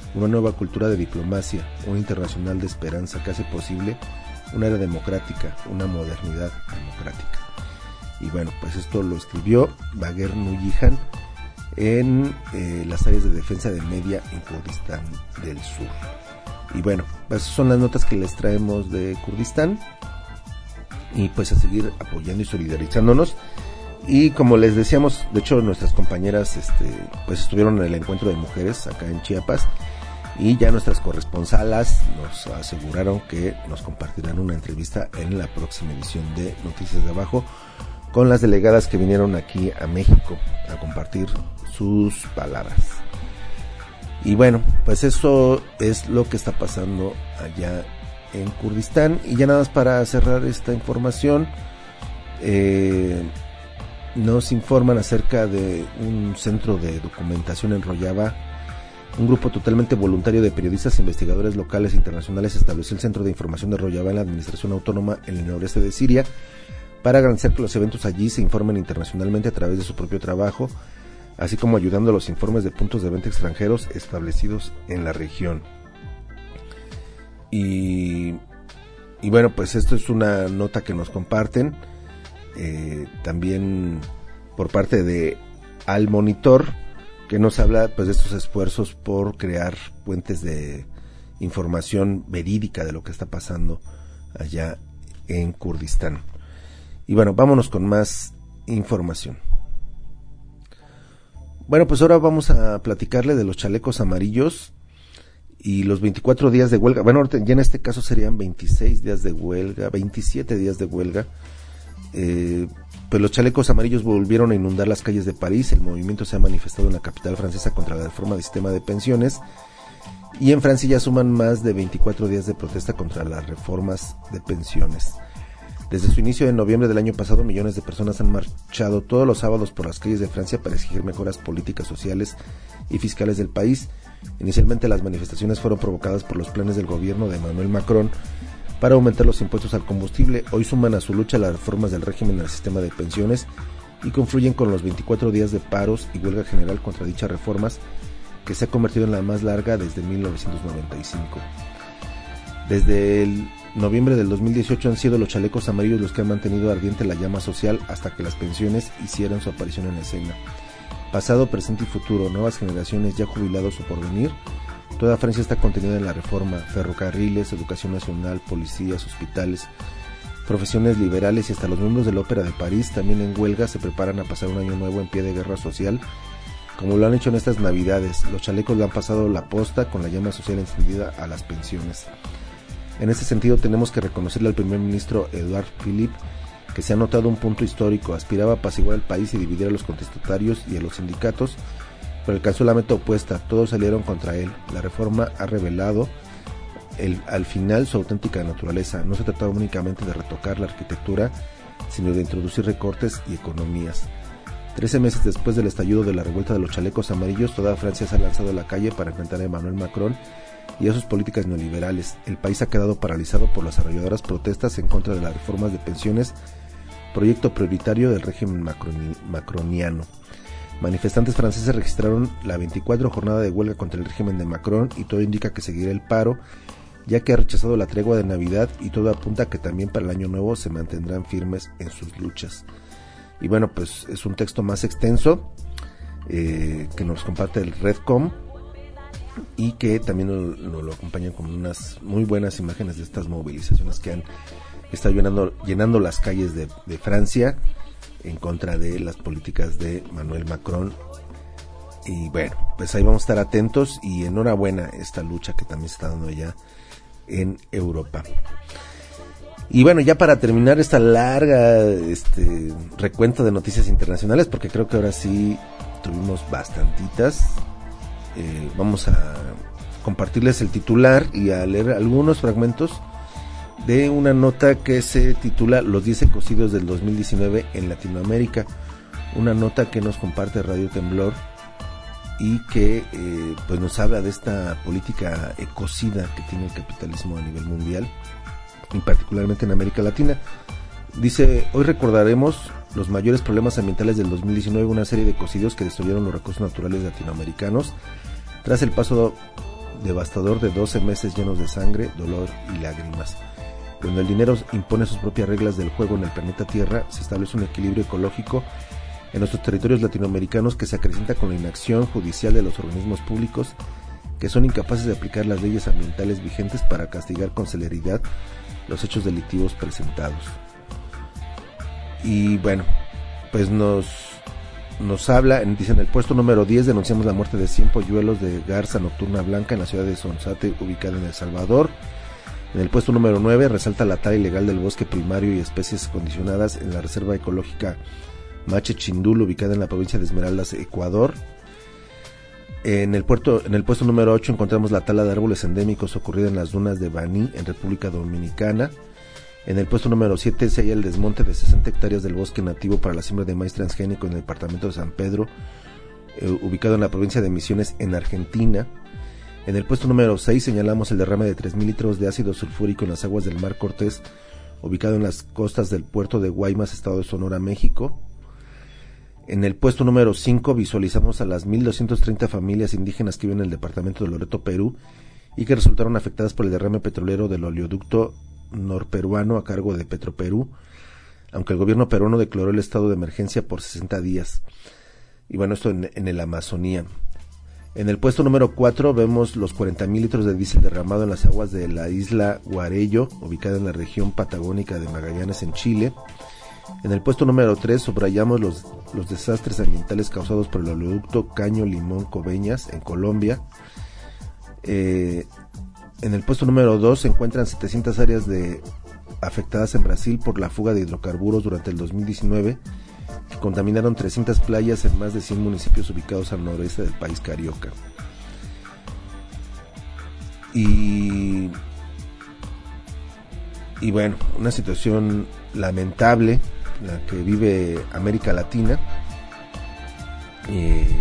una nueva cultura de diplomacia, una internacional de esperanza que hace posible una era democrática, una modernidad democrática. Y bueno, pues esto lo escribió Bager Nuyihan en eh, las áreas de defensa de Media en Kurdistán del Sur. Y bueno, esas son las notas que les traemos de Kurdistán, y pues a seguir apoyando y solidarizándonos. Y como les decíamos, de hecho nuestras compañeras este, pues estuvieron en el encuentro de mujeres acá en Chiapas, y ya nuestras corresponsalas nos aseguraron que nos compartirán una entrevista en la próxima edición de Noticias de Abajo con las delegadas que vinieron aquí a México a compartir sus palabras. Y bueno, pues eso es lo que está pasando allá en Kurdistán. Y ya nada más para cerrar esta información, eh, nos informan acerca de un centro de documentación en Rojava. Un grupo totalmente voluntario de periodistas e investigadores locales e internacionales estableció el Centro de Información de Rojava en la Administración Autónoma en el noreste de Siria para garantizar que los eventos allí se informen internacionalmente a través de su propio trabajo, así como ayudando a los informes de puntos de venta extranjeros establecidos en la región. Y, y bueno, pues esto es una nota que nos comparten eh, también por parte de Al Monitor, que nos habla pues de estos esfuerzos por crear puentes de información verídica de lo que está pasando allá en Kurdistán. Y bueno, vámonos con más información. Bueno, pues ahora vamos a platicarle de los chalecos amarillos y los veinticuatro días de huelga. Bueno, ya en este caso serían veintiséis días de huelga, veintisiete días de huelga. Eh, pues los chalecos amarillos volvieron a inundar las calles de París. El movimiento se ha manifestado en la capital francesa contra la reforma del sistema de pensiones. Y en Francia ya suman más de veinticuatro días de protesta contra las reformas de pensiones. Desde su inicio en noviembre del año pasado, millones de personas han marchado todos los sábados por las calles de Francia para exigir mejoras políticas, sociales y fiscales del país. Inicialmente las manifestaciones fueron provocadas por los planes del gobierno de Emmanuel Macron para aumentar los impuestos al combustible. Hoy suman a su lucha las reformas del régimen al sistema de pensiones y confluyen con los veinticuatro días de paros y huelga general contra dichas reformas, que se ha convertido en la más larga desde mil novecientos noventa y cinco. Desde el noviembre del dos mil dieciocho han sido los chalecos amarillos los que han mantenido ardiente la llama social hasta que las pensiones hicieran su aparición en la escena. Pasado, presente y futuro, nuevas generaciones ya jubilados o por venir, toda Francia está contenida en la reforma: ferrocarriles, educación nacional, policías, hospitales, profesiones liberales y hasta los miembros de la Ópera de París, también en huelga, se preparan a pasar un año nuevo en pie de guerra social, como lo han hecho en estas navidades. Los chalecos le han pasado la posta con la llama social encendida a las pensiones. En este sentido tenemos que reconocerle al primer ministro Edouard Philippe que se ha notado un punto histórico. Aspiraba a apaciguar al país y dividir a los contestatarios y a los sindicatos, pero alcanzó la meta opuesta. Todos salieron contra él. La reforma ha revelado el, al final su auténtica naturaleza. No se trataba únicamente de retocar la arquitectura, sino de introducir recortes y economías. Trece meses después del estallido de la revuelta de los chalecos amarillos, toda Francia se ha lanzado a la calle para enfrentar a Emmanuel Macron y a sus políticas neoliberales. El país ha quedado paralizado por las arrolladoras protestas en contra de las reformas de pensiones, proyecto prioritario del régimen macroni- macroniano. Manifestantes franceses registraron la veinticuatro jornada de huelga contra el régimen de Macron y todo indica que seguirá el paro, ya que ha rechazado la tregua de Navidad y todo apunta a que también para el año nuevo se mantendrán firmes en sus luchas. Y bueno, pues es un texto más extenso eh, que nos comparte el Redcom y que también nos, nos lo acompañan con unas muy buenas imágenes de estas movilizaciones que han estado llenando, llenando las calles de, de Francia en contra de las políticas de Emmanuel Macron. Y bueno, pues ahí vamos a estar atentos y enhorabuena esta lucha que también se está dando allá en Europa. Y bueno, ya para terminar esta larga este recuento de noticias internacionales, porque creo que ahora sí tuvimos bastantitas, eh, vamos a compartirles el titular y a leer algunos fragmentos de una nota que se titula Los diez ecocidios del dos mil diecinueve en Latinoamérica, una nota que nos comparte Radio Temblor y que eh, pues nos habla de esta política ecocida que tiene el capitalismo a nivel mundial y particularmente en América Latina. Dice: hoy recordaremos los mayores problemas ambientales del dos mil diecinueve, una serie de ecocidios que destruyeron los recursos naturales latinoamericanos tras el paso devastador de doce meses llenos de sangre, dolor y lágrimas. Cuando el dinero impone sus propias reglas del juego en el planeta Tierra, se establece un equilibrio ecológico en nuestros territorios latinoamericanos que se acrecenta con la inacción judicial de los organismos públicos que son incapaces de aplicar las leyes ambientales vigentes para castigar con celeridad los hechos delictivos presentados. Y bueno, pues nos, nos habla, dice en el puesto número diez, denunciamos la muerte de cien polluelos de garza nocturna blanca en la ciudad de Sonsate, ubicada en El Salvador. En el puesto número nueve, resalta la tala ilegal del bosque primario y especies condicionadas en la reserva ecológica Mache Chindul, ubicada en la provincia de Esmeraldas, Ecuador. En el, puerto, en el puesto número ocho encontramos la tala de árboles endémicos ocurrida en las dunas de Baní, en República Dominicana. En el puesto número siete se halla el desmonte de sesenta hectáreas del bosque nativo para la siembra de maíz transgénico en el departamento de San Pedro, eh, ubicado en la provincia de Misiones, en Argentina. En el puesto número seis señalamos el derrame de tres mil litros de ácido sulfúrico en las aguas del Mar Cortés, ubicado en las costas del puerto de Guaymas, estado de Sonora, México. En el puesto número cinco visualizamos a las mil doscientas treinta familias indígenas que viven en el departamento de Loreto, Perú, y que resultaron afectadas por el derrame petrolero del oleoducto norperuano a cargo de Petroperú, aunque el gobierno peruano declaró el estado de emergencia por sesenta días. Y bueno, esto en, en el Amazonía. En el puesto número cuatro vemos los cuarenta mil litros de diésel derramado en las aguas de la isla Guarello, ubicada en la región patagónica de Magallanes, en Chile. En el puesto número tres subrayamos los, los desastres ambientales causados por el oleoducto Caño Limón Coveñas, en Colombia. Eh, en el puesto número dos se encuentran setecientas áreas de, afectadas en Brasil por la fuga de hidrocarburos durante el dos mil diecinueve, que contaminaron trescientas playas en más de cien municipios ubicados al noroeste del país carioca. Y, y bueno, una situación lamentable la que vive América Latina, eh,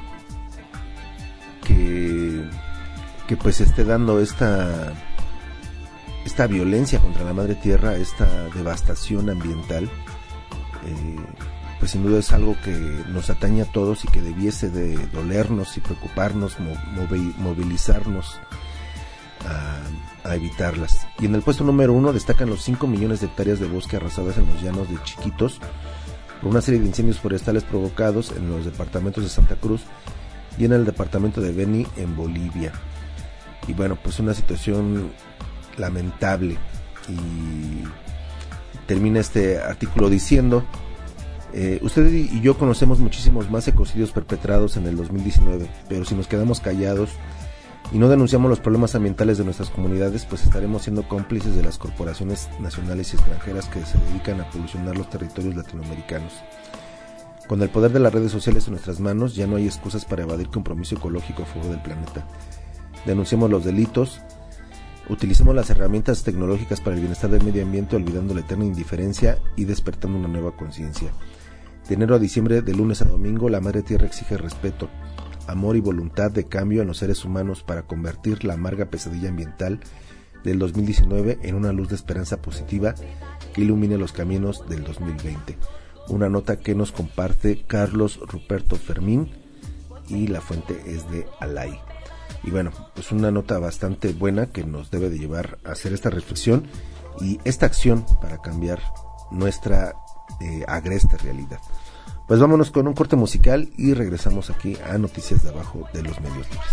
que, que pues esté dando esta, esta violencia contra la madre tierra, esta devastación ambiental. Eh, pues sin duda es algo que nos atañe a todos y que debiese de dolernos y preocuparnos, movi- movilizarnos a, a evitarlas. Y en el puesto número uno destacan los cinco millones de hectáreas de bosque arrasadas en los llanos de Chiquitos por una serie de incendios forestales provocados en los departamentos de Santa Cruz y en el departamento de Beni, en Bolivia. Y bueno, pues una situación lamentable. Y termina este artículo diciendo: Eh, usted y yo conocemos muchísimos más ecocidios perpetrados en el dos mil diecinueve, pero si nos quedamos callados y no denunciamos los problemas ambientales de nuestras comunidades, pues estaremos siendo cómplices de las corporaciones nacionales y extranjeras que se dedican a polucionar los territorios latinoamericanos. Con el poder de las redes sociales en nuestras manos, ya no hay excusas para evadir compromiso ecológico a favor del planeta. Denunciemos los delitos, utilicemos las herramientas tecnológicas para el bienestar del medio ambiente, olvidando la eterna indiferencia y despertando una nueva conciencia. De enero a diciembre, de lunes a domingo, la Madre Tierra exige respeto, amor y voluntad de cambio en los seres humanos para convertir la amarga pesadilla ambiental del dos mil diecinueve en una luz de esperanza positiva que ilumine los caminos del dos mil veinte. Una nota que nos comparte Carlos Ruperto Fermín y la fuente es de Alay. Y bueno, pues una nota bastante buena que nos debe de llevar a hacer esta reflexión y esta acción para cambiar nuestra eh, agreste realidad. Pues vámonos con un corte musical y regresamos aquí a Noticias de Abajo de los Medios Libres.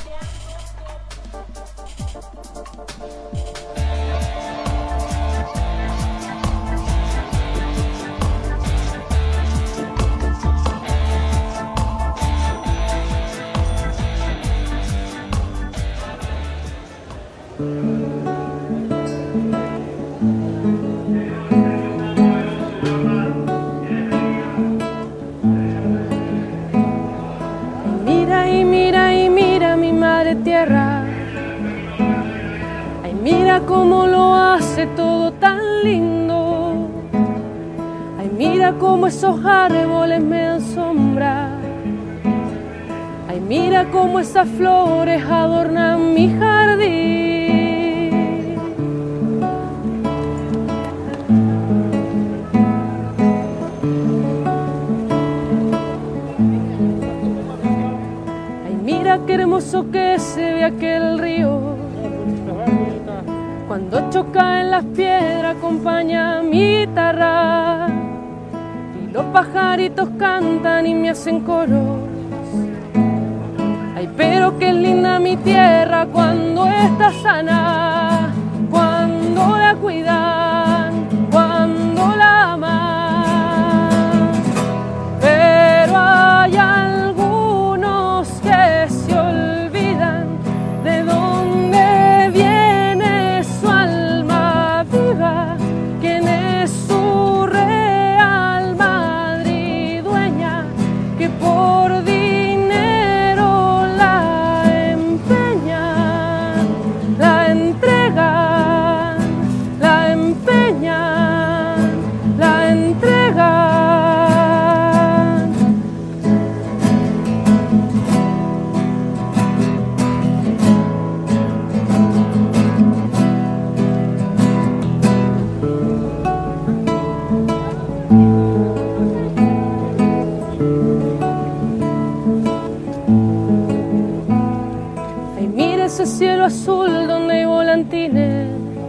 Cómo lo hace todo tan lindo. Ay, mira cómo esos árboles me dan sombra. Ay, mira cómo esas flores adornan mi jardín. Ay, mira qué hermoso que se ve aquel Cuando choca en las piedras acompaña mi guitarra y los pajaritos cantan y me hacen coros. Ay, pero qué linda mi tierra cuando está sana, cuando la cuidan, cuando la aman. Pero hay algunos que se olvidan de dónde viene su alma viva, quién es su real madre y dueña, que por dinero la empeñan, la entregan, la empeñan, la entregan. Ay, mira ese cielo azul donde hay volantines.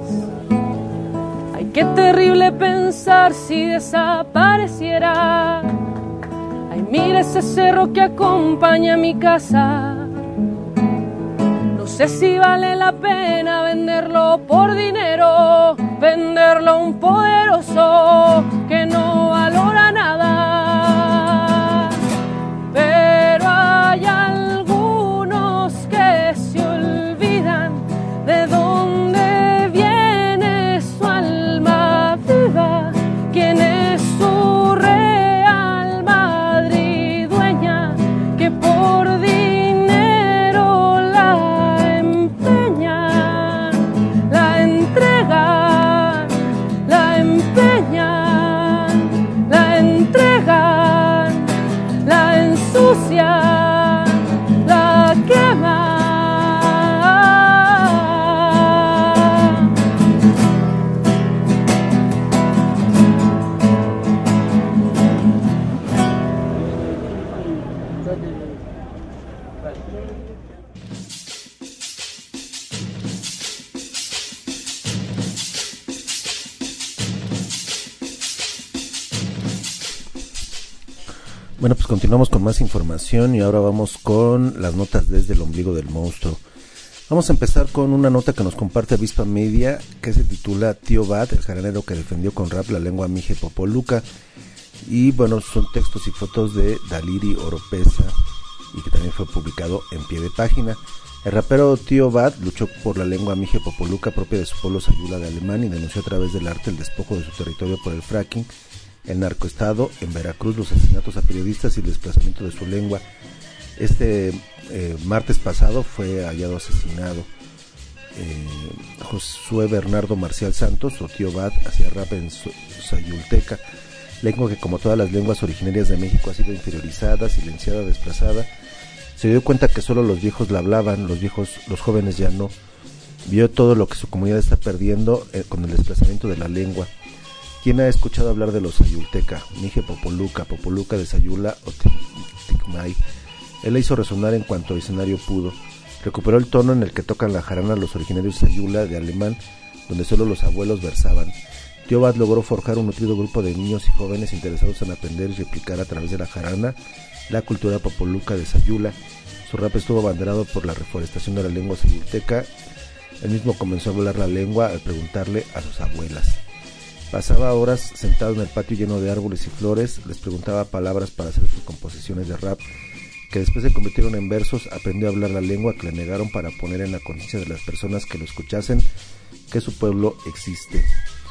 Ay, qué terrible pensar si desapareciera. Ay, mira ese cerro que acompaña mi casa. No sé si vale la pena venderlo por dinero, venderlo a un poderoso que no valora nada. Pero hay algunos que se olvidan de dónde viene su alma viva, quién es su real madre y dueña, que por dinero la empeñan, la entregan, la empeñan, la entregan, la ensucian, la queman. Bueno, pues continuamos con más información y ahora vamos con las notas desde el ombligo del monstruo. Vamos a empezar con una nota que nos comparte Avispa Media, que se titula Tío Bad, el jaranero que defendió con rap la lengua mije popoluca. Y bueno, son textos y fotos de Daliri Oropesa y que también fue publicado en pie de página. El rapero Tío Bad luchó por la lengua mije popoluca propia de su pueblo sayula de Alemán y denunció a través del arte el despojo de su territorio por el fracking, el narcoestado en Veracruz, los asesinatos a periodistas y el desplazamiento de su lengua. Este eh, martes pasado fue hallado asesinado eh, Josué Bernardo Marcial Santos, o Tío Bad, hacía rap en sayulteca, lengua que, como todas las lenguas originarias de México, ha sido inferiorizada, silenciada, desplazada. Se dio cuenta que solo los viejos la hablaban, los viejos, los jóvenes ya no. Vio todo lo que su comunidad está perdiendo eh, con el desplazamiento de la lengua. ¿Quién ha escuchado hablar de los sayulteca, mije popoluca, popoluca de Sayula o Ticmay? Él la hizo resonar en cuanto escenario pudo. Recuperó el tono en el que tocan la jarana los originarios sayula de alemán, donde solo los abuelos versaban. Tío Bad logró forjar un nutrido grupo de niños y jóvenes interesados en aprender y replicar a través de la jarana la cultura popoluca de Sayula. Su rap estuvo abanderado por la reforestación de la lengua sayulteca. Él mismo comenzó a hablar la lengua al preguntarle a sus abuelas. Pasaba horas sentado en el patio lleno de árboles y flores, les preguntaba palabras para hacer sus composiciones de rap, que después se convirtieron en versos. Aprendió a hablar la lengua que le negaron para poner en la conciencia de las personas que lo escuchasen que su pueblo existe.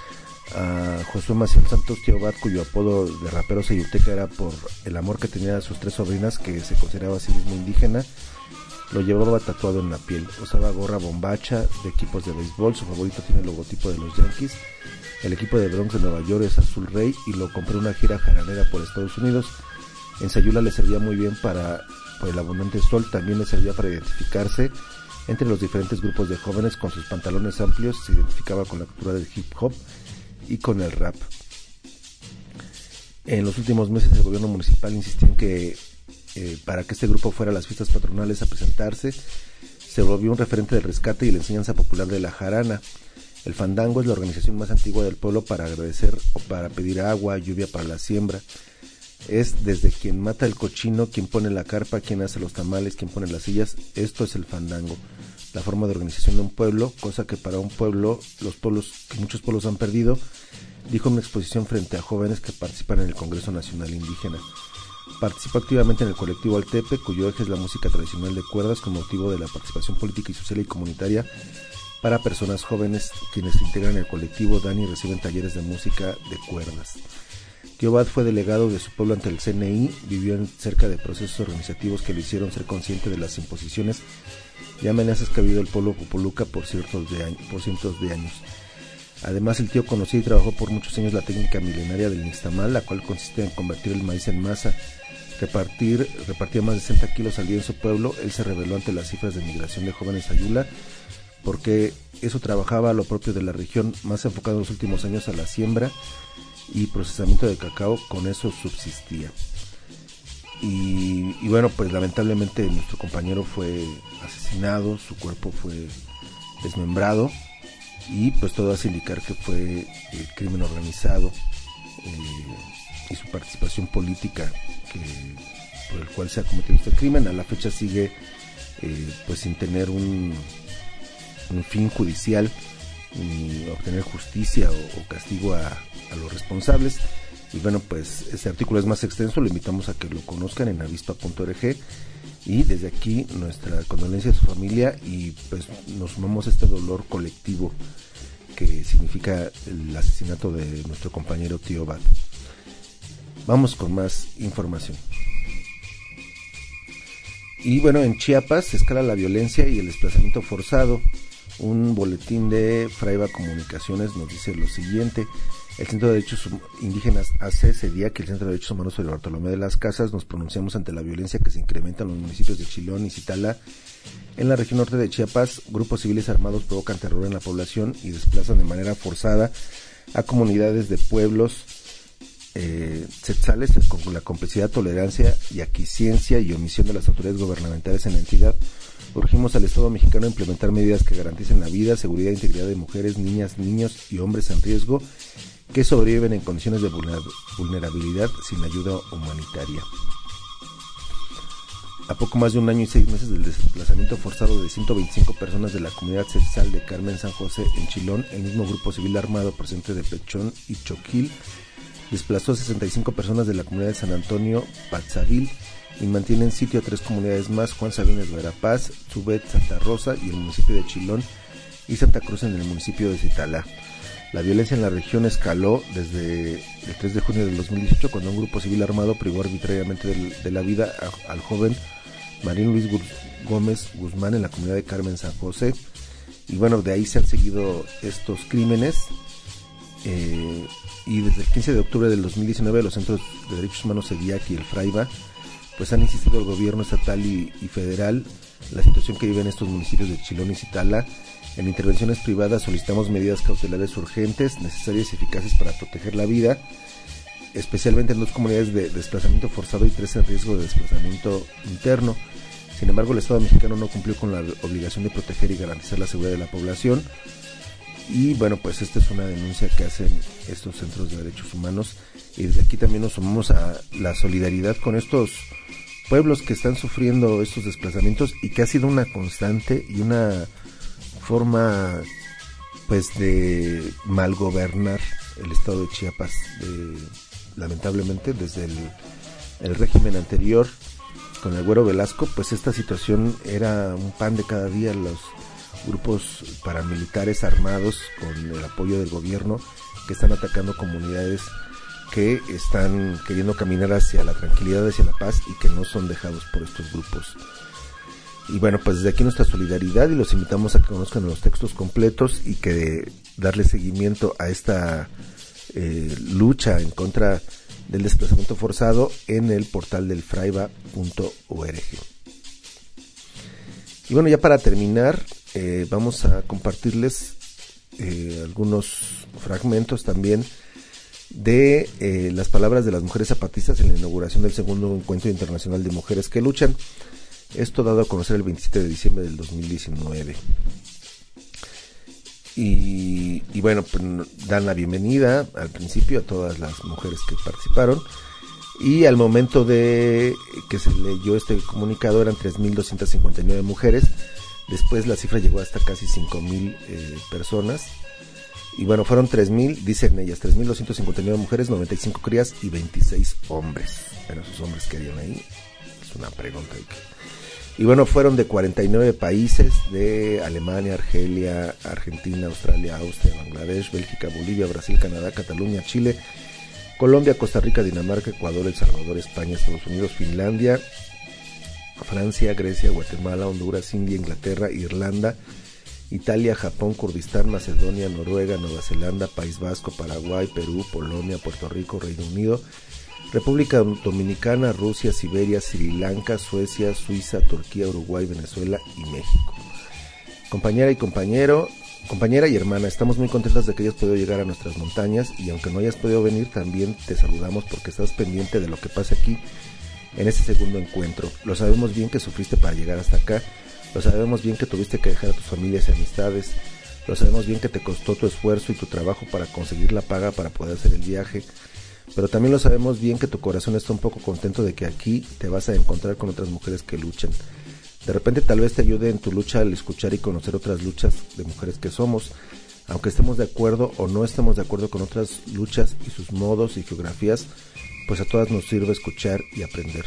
A Josué Maciel Santos, Tío Bad, cuyo apodo de rapero sayulteca era por el amor que tenía a sus tres sobrinas, que se consideraba a sí mismo indígena, lo llevaba tatuado en la piel. Usaba gorra bombacha de equipos de béisbol, su favorito tiene el logotipo de los Yankees. El equipo de Bronx de Nueva York es Azul Rey y lo compró en una gira jaranera por Estados Unidos. En Sayula le servía muy bien para, por el abundante sol, también le servía para identificarse entre los diferentes grupos de jóvenes. Con sus pantalones amplios se identificaba con la cultura del hip hop y con el rap. En los últimos meses el gobierno municipal insistió en que eh, para que este grupo fuera a las fiestas patronales a presentarse, se volvió un referente del rescate y la enseñanza popular de la jarana. El fandango es la organización más antigua del pueblo para agradecer o para pedir agua, lluvia para la siembra. Es desde quien mata el cochino, quien pone la carpa, quien hace los tamales, quien pone las sillas. Esto es el fandango, la forma de organización de un pueblo, cosa que para un pueblo, los pueblos, que muchos pueblos han perdido, dijo en una exposición frente a jóvenes que participan en el Congreso Nacional Indígena. Participa activamente en el colectivo Altepe, cuyo eje es la música tradicional de cuerdas, con motivo de la participación política y social y comunitaria para personas jóvenes. Quienes se integran el colectivo dan y reciben talleres de música de cuerdas. Tío Bad fue delegado de su pueblo ante el C N I, vivió en cerca de procesos organizativos que lo hicieron ser consciente de las imposiciones y amenazas que ha vivido el pueblo Popoluca por cientos de años, por cientos de años. Además, el tío conoció y trabajó por muchos años la técnica milenaria del nixtamal, la cual consiste en convertir el maíz en masa. Repartir, repartía más de sesenta kilos al día en su pueblo. Él se rebeló ante las cifras de migración de jóvenes a Yula, porque eso trabajaba a lo propio de la región, más enfocado en los últimos años a la siembra y procesamiento de cacao. Con eso subsistía. Y, y bueno, pues lamentablemente nuestro compañero fue asesinado, su cuerpo fue desmembrado, y pues todo hace indicar que fue el crimen organizado eh, y su participación política que, por el cual se ha cometido este crimen. A la fecha sigue eh, pues sin tener un, un fin judicial ni obtener justicia o, o castigo a, a los responsables. Y bueno, pues este artículo es más extenso, lo invitamos a que lo conozcan en avispa punto org, y desde aquí nuestra condolencia a su familia, y pues nos sumamos a este dolor colectivo que significa el asesinato de nuestro compañero Tío Bad. Vamos con más información. Y bueno, en Chiapas se escala la violencia y el desplazamiento forzado. Un boletín de Fraiba Comunicaciones nos dice lo siguiente: el Centro de Derechos Indígenas A C CEDIA, que el Centro de Derechos Humanos de Bartolomé de las Casas, nos pronunciamos ante la violencia que se incrementa en los municipios de Chilón y Citala. En la región norte de Chiapas, grupos civiles armados provocan terror en la población y desplazan de manera forzada a comunidades de pueblos eh, tzetzales con la complicidad, tolerancia y aquiescencia y omisión de las autoridades gubernamentales en la entidad. Urgimos al Estado mexicano a implementar medidas que garanticen la vida, seguridad e integridad de mujeres, niñas, niños y hombres en riesgo que sobreviven en condiciones de vulnerabilidad sin ayuda humanitaria. A poco más de un año y seis meses del desplazamiento forzado de ciento veinticinco personas de la comunidad tzetzal de Carmen San José en Chilón, el mismo grupo civil armado procedente de Pechón y Choquil desplazó a sesenta y cinco personas de la comunidad de San Antonio Patzavil y mantiene en sitio a tres comunidades más: Juan Sabines Verapaz, Tubet, Santa Rosa y el municipio de Chilón, y Santa Cruz en el municipio de Citala. La violencia en la región escaló desde el tres de junio del dos mil dieciocho, cuando un grupo civil armado privó arbitrariamente de, de la vida a, al joven Marín Luis Gómez Guzmán en la comunidad de Carmen San José. Y bueno, de ahí se han seguido estos crímenes, eh, y desde el quince de octubre del dos mil diecinueve los Centros de Derechos Humanos CEDIAC y el Fraiba pues han insistido al gobierno estatal y, y federal la situación que viven estos municipios de Chilón y Citala. En intervenciones privadas solicitamos medidas cautelares urgentes, necesarias y eficaces para proteger la vida, especialmente en dos comunidades de desplazamiento forzado y tres en riesgo de desplazamiento interno. Sin embargo, el Estado mexicano no cumplió con la obligación de proteger y garantizar la seguridad de la población. Y bueno, pues esta es una denuncia que hacen estos centros de derechos humanos, y desde aquí también nos sumamos a la solidaridad con estos pueblos que están sufriendo estos desplazamientos, y que ha sido una constante y una forma pues de mal gobernar el estado de Chiapas, de, lamentablemente desde el, el régimen anterior con el Güero Velasco. Pues esta situación era un pan de cada día. Los grupos paramilitares armados con el apoyo del gobierno que están atacando comunidades que están queriendo caminar hacia la tranquilidad, hacia la paz, y que no son dejados por estos grupos. Y bueno, pues desde aquí nuestra solidaridad, y los invitamos a que conozcan los textos completos y que darle seguimiento a esta eh, lucha en contra del desplazamiento forzado en el portal del fraiba punto org. Y bueno, ya para terminar, eh, vamos a compartirles eh, algunos fragmentos también de eh, las palabras de las mujeres zapatistas en la inauguración del segundo encuentro internacional de mujeres que luchan. Esto dado a conocer el veintisiete de diciembre del dos mil diecinueve. y, y bueno, pues dan la bienvenida al principio a todas las mujeres que participaron, y al momento de que se leyó este comunicado eran tres mil doscientas cincuenta y nueve mujeres. Después la cifra llegó hasta casi cinco mil eh, personas. Y bueno, fueron tres mil, dicen ellas, tres mil doscientas cincuenta y nueve mujeres, noventa y cinco crías y veintiséis hombres. Bueno, esos hombres que harían ahí, es una pregunta. Y bueno, fueron de cuarenta y nueve países, de Alemania, Argelia, Argentina, Australia, Austria, Bangladesh, Bélgica, Bolivia, Brasil, Canadá, Cataluña, Chile, Colombia, Costa Rica, Dinamarca, Ecuador, El Salvador, España, Estados Unidos, Finlandia, Francia, Grecia, Guatemala, Honduras, India, Inglaterra, Irlanda, Italia, Japón, Kurdistán, Macedonia, Noruega, Nueva Zelanda, País Vasco, Paraguay, Perú, Polonia, Puerto Rico, Reino Unido, República Dominicana, Rusia, Siberia, Sri Lanka, Suecia, Suiza, Turquía, Uruguay, Venezuela y México. Compañera y compañero, compañera y hermana, estamos muy contentas de que hayas podido llegar a nuestras montañas, y aunque no hayas podido venir, también te saludamos porque estás pendiente de lo que pasa aquí en este segundo encuentro. Lo sabemos bien que sufriste para llegar hasta acá, lo sabemos bien que tuviste que dejar a tus familias y amistades, lo sabemos bien que te costó tu esfuerzo y tu trabajo para conseguir la paga para poder hacer el viaje, pero también lo sabemos bien que tu corazón está un poco contento de que aquí te vas a encontrar con otras mujeres que luchan. De repente tal vez te ayude en tu lucha al escuchar y conocer otras luchas de mujeres que somos, aunque estemos de acuerdo o no estemos de acuerdo con otras luchas y sus modos y geografías, pues a todas nos sirve escuchar y aprender.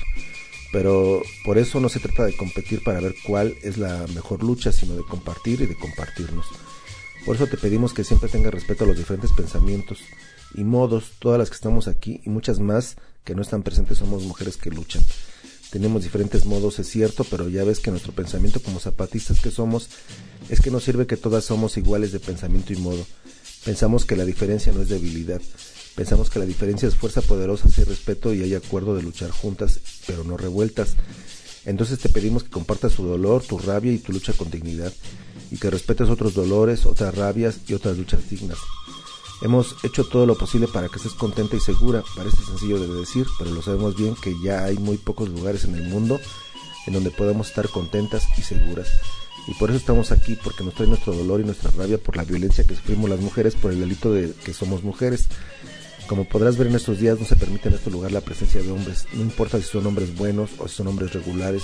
Pero por eso no se trata de competir para ver cuál es la mejor lucha, sino de compartir y de compartirnos. Por eso te pedimos que siempre tengas respeto a los diferentes pensamientos y modos, todas las que estamos aquí y muchas más que no están presentes somos mujeres que luchan. Tenemos diferentes modos, es cierto, pero ya ves que nuestro pensamiento como zapatistas que somos es que nos sirve que todas somos iguales de pensamiento y modo. Pensamos que la diferencia no es debilidad. Pensamos que la diferencia es fuerza poderosa, sí respeto y hay acuerdo de luchar juntas, pero no revueltas. Entonces te pedimos que compartas tu dolor, tu rabia y tu lucha con dignidad, y que respetes otros dolores, otras rabias y otras luchas dignas. Hemos hecho todo lo posible para que estés contenta y segura, parece sencillo de decir, pero lo sabemos bien que ya hay muy pocos lugares en el mundo en donde podamos estar contentas y seguras. Y por eso estamos aquí, porque nos trae nuestro dolor y nuestra rabia por la violencia que sufrimos las mujeres por el delito de que somos mujeres. Como podrás ver en estos días, no se permite en este lugar la presencia de hombres, no importa si son hombres buenos o si son hombres regulares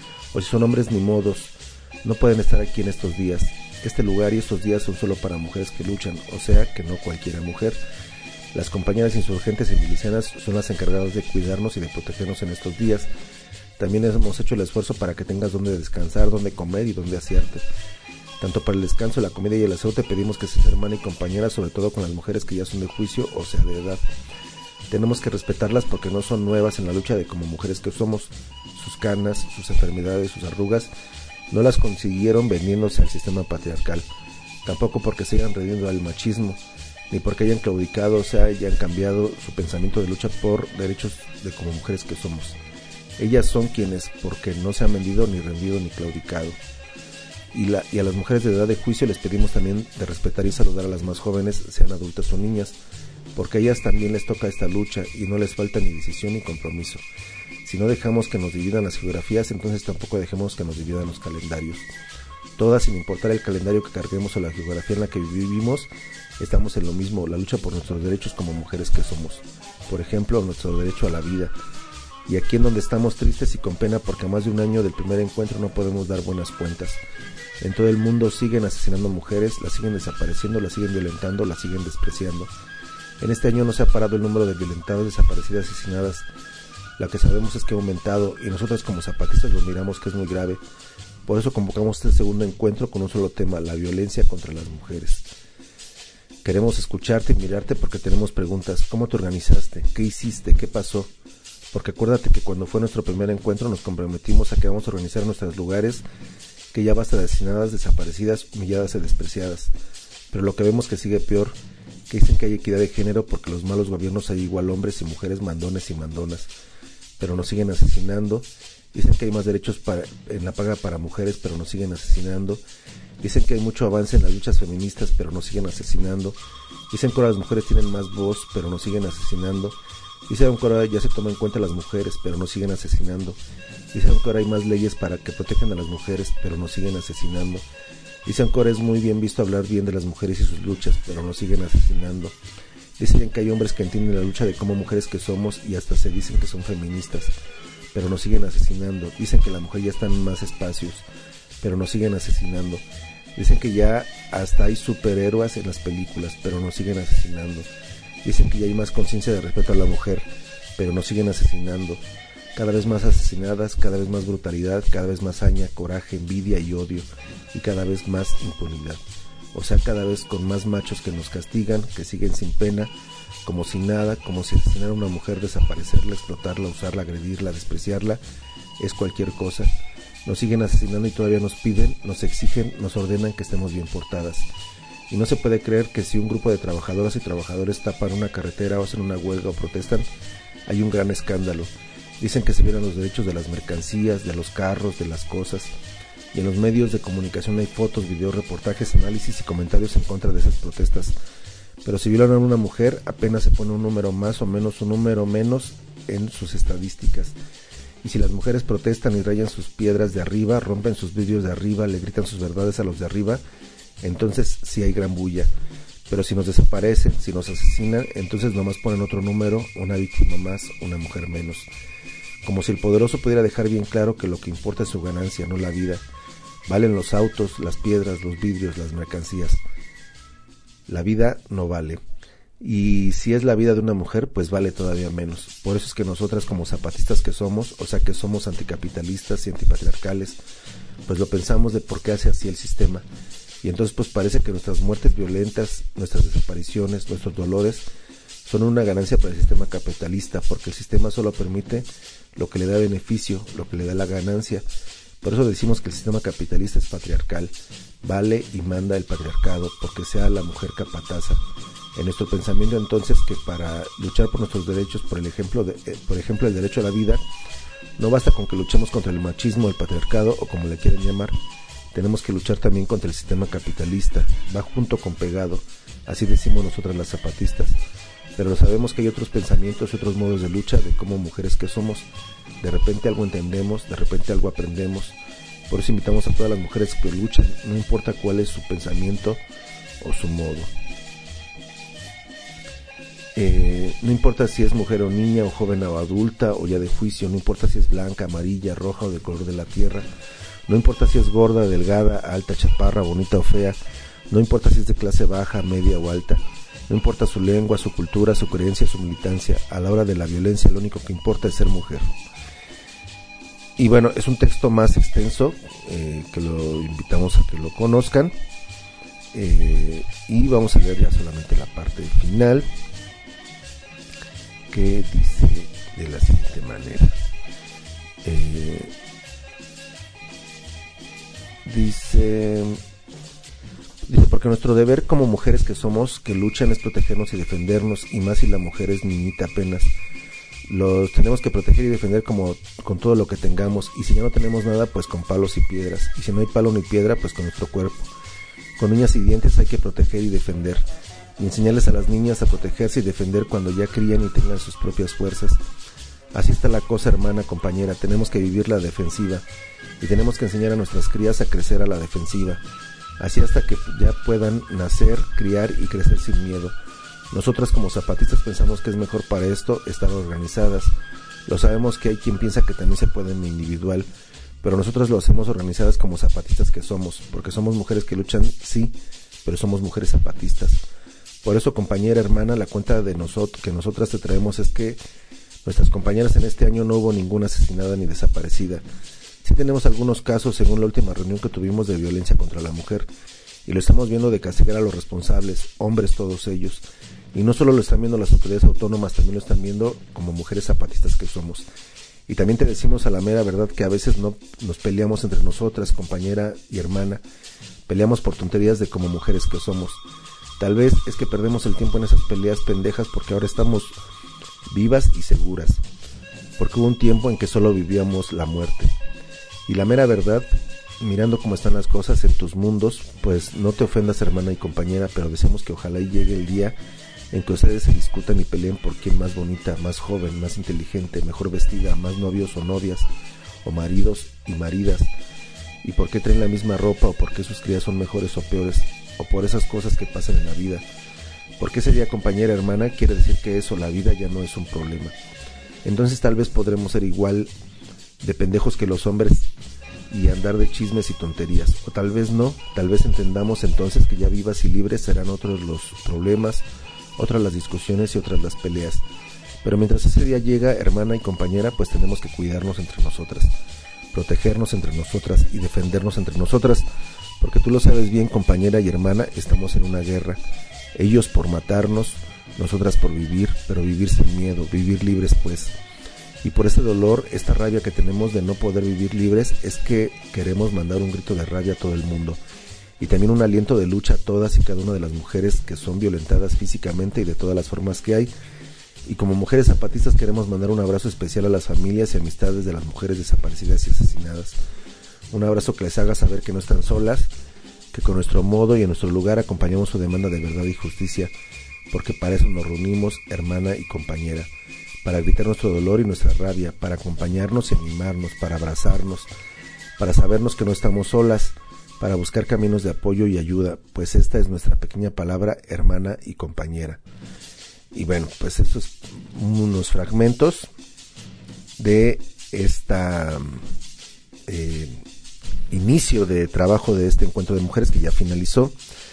o si son hombres ni modos, no pueden estar aquí en estos días. Este lugar y estos días son solo para mujeres que luchan, o sea que no cualquiera mujer. Las compañeras insurgentes y milicianas son las encargadas de cuidarnos y de protegernos en estos días. También hemos hecho el esfuerzo para que tengas donde descansar, donde comer y donde asearte. Tanto para el descanso, la comida y el aseo te pedimos que seas hermana y compañera, sobre todo con las mujeres que ya son de juicio, o sea de edad. Tenemos que respetarlas porque no son nuevas en la lucha de como mujeres que somos. Sus canas, sus enfermedades, sus arrugas, no las consiguieron vendiéndose al sistema patriarcal. Tampoco porque sigan rendiendo al machismo, ni porque hayan claudicado, o sea, hayan cambiado su pensamiento de lucha por derechos de como mujeres que somos. Ellas son quienes, porque no se han vendido, ni rendido, ni claudicado. Y, la, y a las mujeres de edad de juicio les pedimos también de respetar y saludar a las más jóvenes, sean adultas o niñas, porque a ellas también les toca esta lucha y no les falta ni decisión ni compromiso. Si no dejamos que nos dividan las geografías, entonces tampoco dejemos que nos dividan los calendarios. Todas, sin importar el calendario que carguemos o la geografía en la que vivimos, estamos en lo mismo, la lucha por nuestros derechos como mujeres que somos. Por ejemplo, nuestro derecho a la vida. Y aquí en donde estamos tristes y con pena porque a más de un año del primer encuentro no podemos dar buenas cuentas. En todo el mundo siguen asesinando mujeres, las siguen desapareciendo, las siguen violentando, las siguen despreciando. En este año no se ha parado el número de violentadas, desaparecidas, asesinadas. Lo que sabemos es que ha aumentado y nosotros como zapatistas lo miramos que es muy grave. Por eso convocamos este segundo encuentro con un solo tema, la violencia contra las mujeres. Queremos escucharte y mirarte porque tenemos preguntas. ¿Cómo te organizaste? ¿Qué hiciste? ¿Qué pasó? Porque acuérdate que cuando fue nuestro primer encuentro nos comprometimos a que vamos a organizar nuestros lugares, que ya basta de asesinadas, desaparecidas, humilladas y despreciadas. Pero lo que vemos que sigue peor, que dicen que hay equidad de género porque los malos gobiernos hay igual hombres y mujeres mandones y mandonas, pero nos siguen asesinando. Dicen que hay más derechos para, en la paga para mujeres, pero nos siguen asesinando. Dicen que hay mucho avance en las luchas feministas, pero nos siguen asesinando. Dicen que ahora las mujeres tienen más voz, pero nos siguen asesinando. Dicen que ahora ya se toman en cuenta las mujeres, pero nos siguen asesinando. Dicen que ahora hay más leyes para que protejan a las mujeres, pero nos siguen asesinando. Dicen que ahora es muy bien visto hablar bien de las mujeres y sus luchas, pero nos siguen asesinando. Dicen que hay hombres que entienden la lucha de como mujeres que somos y hasta se dicen que son feministas, pero nos siguen asesinando. Dicen que la mujer ya está en más espacios, pero nos siguen asesinando. Dicen que ya hasta hay superhéroes en las películas, pero nos siguen asesinando. Dicen que ya hay más conciencia de respeto a la mujer, pero nos siguen asesinando. Cada vez más asesinadas, cada vez más brutalidad, cada vez más hazaña, coraje, envidia y odio, y cada vez más impunidad. O sea, cada vez con más machos que nos castigan, que siguen sin pena, como si nada, como si asesinar a una mujer, desaparecerla, explotarla, usarla, agredirla, despreciarla, es cualquier cosa. Nos siguen asesinando y todavía nos piden, nos exigen, nos ordenan que estemos bien portadas. Y no se puede creer que si un grupo de trabajadoras y trabajadores tapan una carretera o hacen una huelga o protestan, hay un gran escándalo. Dicen que se violan los derechos de las mercancías, de los carros, de las cosas. Y en los medios de comunicación hay fotos, videos, reportajes, análisis y comentarios en contra de esas protestas. Pero si violan a una mujer, apenas se pone un número más o menos, un número menos en sus estadísticas. Y si las mujeres protestan y rayan sus piedras de arriba, rompen sus vidrios de arriba, le gritan sus verdades a los de arriba, entonces sí hay gran bulla. Pero si nos desaparecen, si nos asesinan, entonces nomás ponen otro número, una víctima más, una mujer menos. Como si el poderoso pudiera dejar bien claro que lo que importa es su ganancia, no la vida. Valen los autos, las piedras, los vidrios, las mercancías. La vida no vale. Y si es la vida de una mujer, pues vale todavía menos. Por eso es que nosotras, como zapatistas que somos, o sea que somos anticapitalistas y antipatriarcales, pues lo pensamos de por qué hace así el sistema. Y entonces pues parece que nuestras muertes violentas, nuestras desapariciones, nuestros dolores son una ganancia para el sistema capitalista, porque el sistema solo permite lo que le da beneficio, lo que le da la ganancia. Por eso decimos que el sistema capitalista es patriarcal, vale y manda el patriarcado, porque sea la mujer capataza. En nuestro pensamiento entonces que para luchar por nuestros derechos, por el ejemplo de, eh, por ejemplo el derecho a la vida, no basta con que luchemos contra el machismo, el patriarcado o como le quieran llamar. Tenemos que luchar también contra el sistema capitalista, va junto con pegado, así decimos nosotras las zapatistas. Pero sabemos que hay otros pensamientos y otros modos de lucha de como mujeres que somos. De repente algo entendemos, de repente algo aprendemos. Por eso invitamos a todas las mujeres que luchan, no importa cuál es su pensamiento o su modo. Eh, no importa si es mujer o niña, o joven o adulta, o ya de juicio, no importa si es blanca, amarilla, roja o del color de la tierra. No importa si es gorda, delgada, alta, chaparra, bonita o fea. No importa si es de clase baja, media o alta. No importa su lengua, su cultura, su creencia, su militancia. A la hora de la violencia lo único que importa es ser mujer. Y bueno, es un texto más extenso, eh, que lo invitamos a que lo conozcan. Eh, y vamos a leer ya solamente la parte final, que dice de la siguiente manera. Eh, dice... Dice, porque nuestro deber como mujeres que somos, que luchan, es protegernos y defendernos, y más si la mujer es niñita apenas. Los tenemos que proteger y defender como con todo lo que tengamos, y si ya no tenemos nada, pues con palos y piedras, y si no hay palo ni piedra, pues con nuestro cuerpo. Con uñas y dientes hay que proteger y defender, y enseñarles a las niñas a protegerse y defender cuando ya crían y tengan sus propias fuerzas. Así está la cosa, hermana, compañera, tenemos que vivir la defensiva, y tenemos que enseñar a nuestras crías a crecer a la defensiva. Así hasta que ya puedan nacer, criar y crecer sin miedo. Nosotras como zapatistas pensamos que es mejor para esto estar organizadas. Lo sabemos que hay quien piensa que también se puede en lo individual, pero nosotros lo hacemos organizadas como zapatistas que somos, porque somos mujeres que luchan, sí, pero somos mujeres zapatistas. Por eso, compañera, hermana, la cuenta de nosotros que nosotras te traemos es que nuestras compañeras en este año no hubo ninguna asesinada ni desaparecida. Sí tenemos algunos casos según la última reunión que tuvimos de violencia contra la mujer, y lo estamos viendo de castigar a los responsables, hombres todos ellos, y no solo lo están viendo las autoridades autónomas, también lo están viendo como mujeres zapatistas que somos. Y también te decimos a la mera verdad que a veces no nos peleamos entre nosotras, compañera y hermana, peleamos por tonterías de como mujeres que somos. Tal vez es que perdemos el tiempo en esas peleas pendejas porque ahora estamos vivas y seguras, porque hubo un tiempo en que solo vivíamos la muerte. Y la mera verdad, mirando cómo están las cosas en tus mundos, pues no te ofendas, hermana y compañera, pero deseamos que ojalá y llegue el día en que ustedes se discutan y peleen por quién más bonita, más joven, más inteligente, mejor vestida, más novios o novias, o maridos y maridas, y por qué traen la misma ropa, o por qué sus crías son mejores o peores, o por esas cosas que pasan en la vida. Porque ese día compañera, hermana, quiere decir que eso, la vida ya no es un problema. Entonces tal vez podremos ser igual de pendejos que los hombres y andar de chismes y tonterías, o tal vez no, tal vez entendamos entonces que ya vivas y libres serán otros los problemas, otras las discusiones y otras las peleas. Pero mientras ese día llega, hermana y compañera, pues tenemos que cuidarnos entre nosotras, protegernos entre nosotras y defendernos entre nosotras, porque tú lo sabes bien, compañera y hermana, estamos en una guerra, ellos por matarnos, nosotras por vivir, pero vivir sin miedo, vivir libres pues. Y por ese dolor, esta rabia que tenemos de no poder vivir libres, es que queremos mandar un grito de rabia a todo el mundo. Y también un aliento de lucha a todas y cada una de las mujeres que son violentadas físicamente y de todas las formas que hay. Y como mujeres zapatistas queremos mandar un abrazo especial a las familias y amistades de las mujeres desaparecidas y asesinadas. Un abrazo que les haga saber que no están solas, que con nuestro modo y en nuestro lugar acompañamos su demanda de verdad y justicia, porque para eso nos reunimos, hermana y compañera. Para gritar nuestro dolor y nuestra rabia, para acompañarnos y animarnos, para abrazarnos, para sabernos que no estamos solas, para buscar caminos de apoyo y ayuda, pues esta es nuestra pequeña palabra, hermana y compañera. Y bueno, pues estos unos fragmentos de esta eh, inicio de trabajo de este encuentro de mujeres que ya finalizó,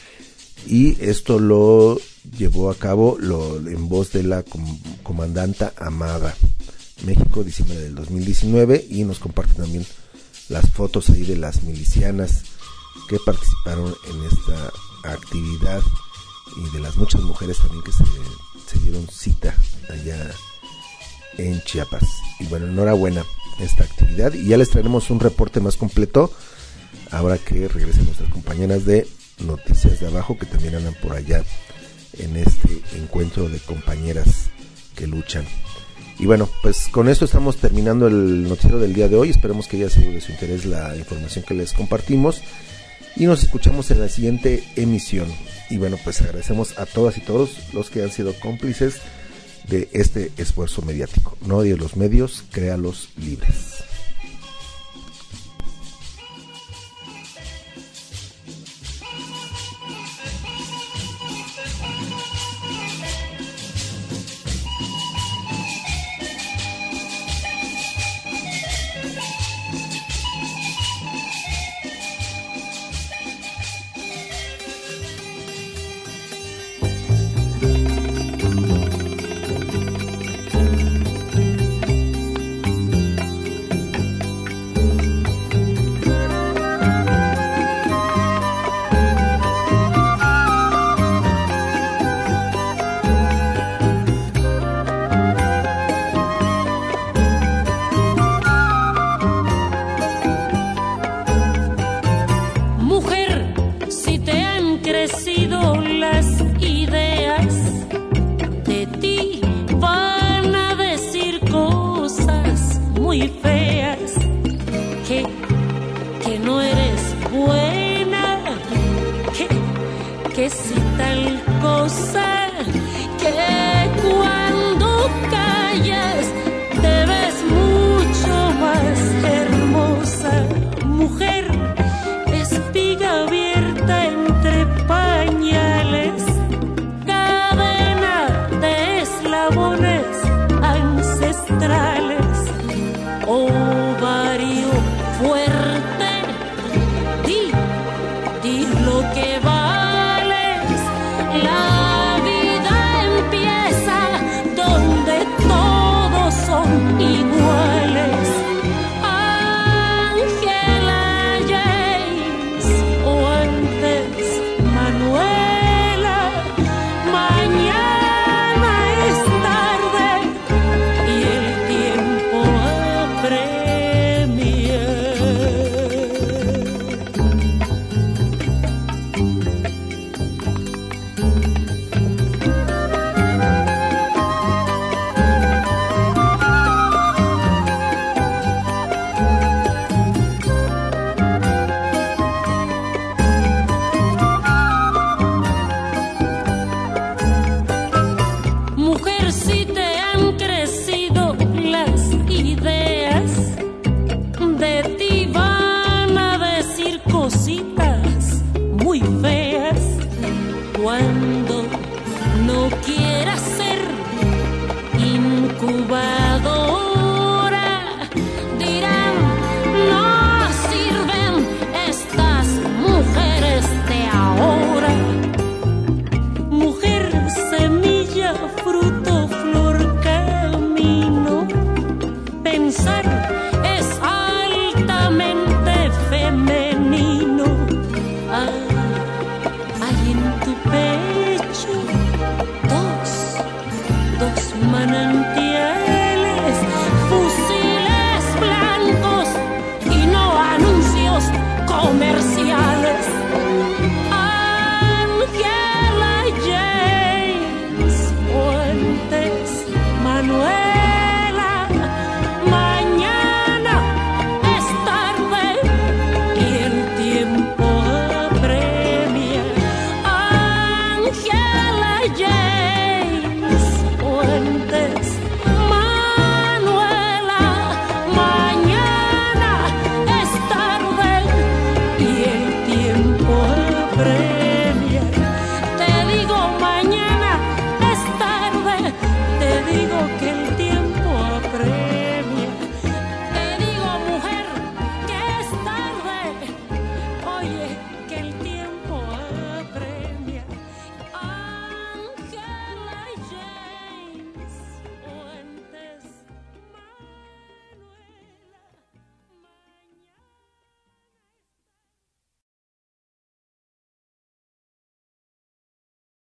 y esto lo llevó a cabo lo, en voz de la com- comandanta Amada, México, diciembre del dos mil diecinueve, y nos comparte también las fotos ahí de las milicianas que participaron en esta actividad y de las muchas mujeres también que se, se dieron cita allá en Chiapas. Y bueno, enhorabuena esta actividad, y ya les traeremos un reporte más completo ahora que regresen nuestras compañeras de Noticias de Abajo, que también andan por allá en este encuentro de compañeras que luchan. Y bueno, pues con esto estamos terminando el noticiero del día de hoy. Esperemos que haya sido de su interés la información que les compartimos, y nos escuchamos en la siguiente emisión. Y bueno, pues agradecemos a todas y todos los que han sido cómplices de este esfuerzo mediático. No odies los medios, créalos libres. mundo no quiera ser incubado.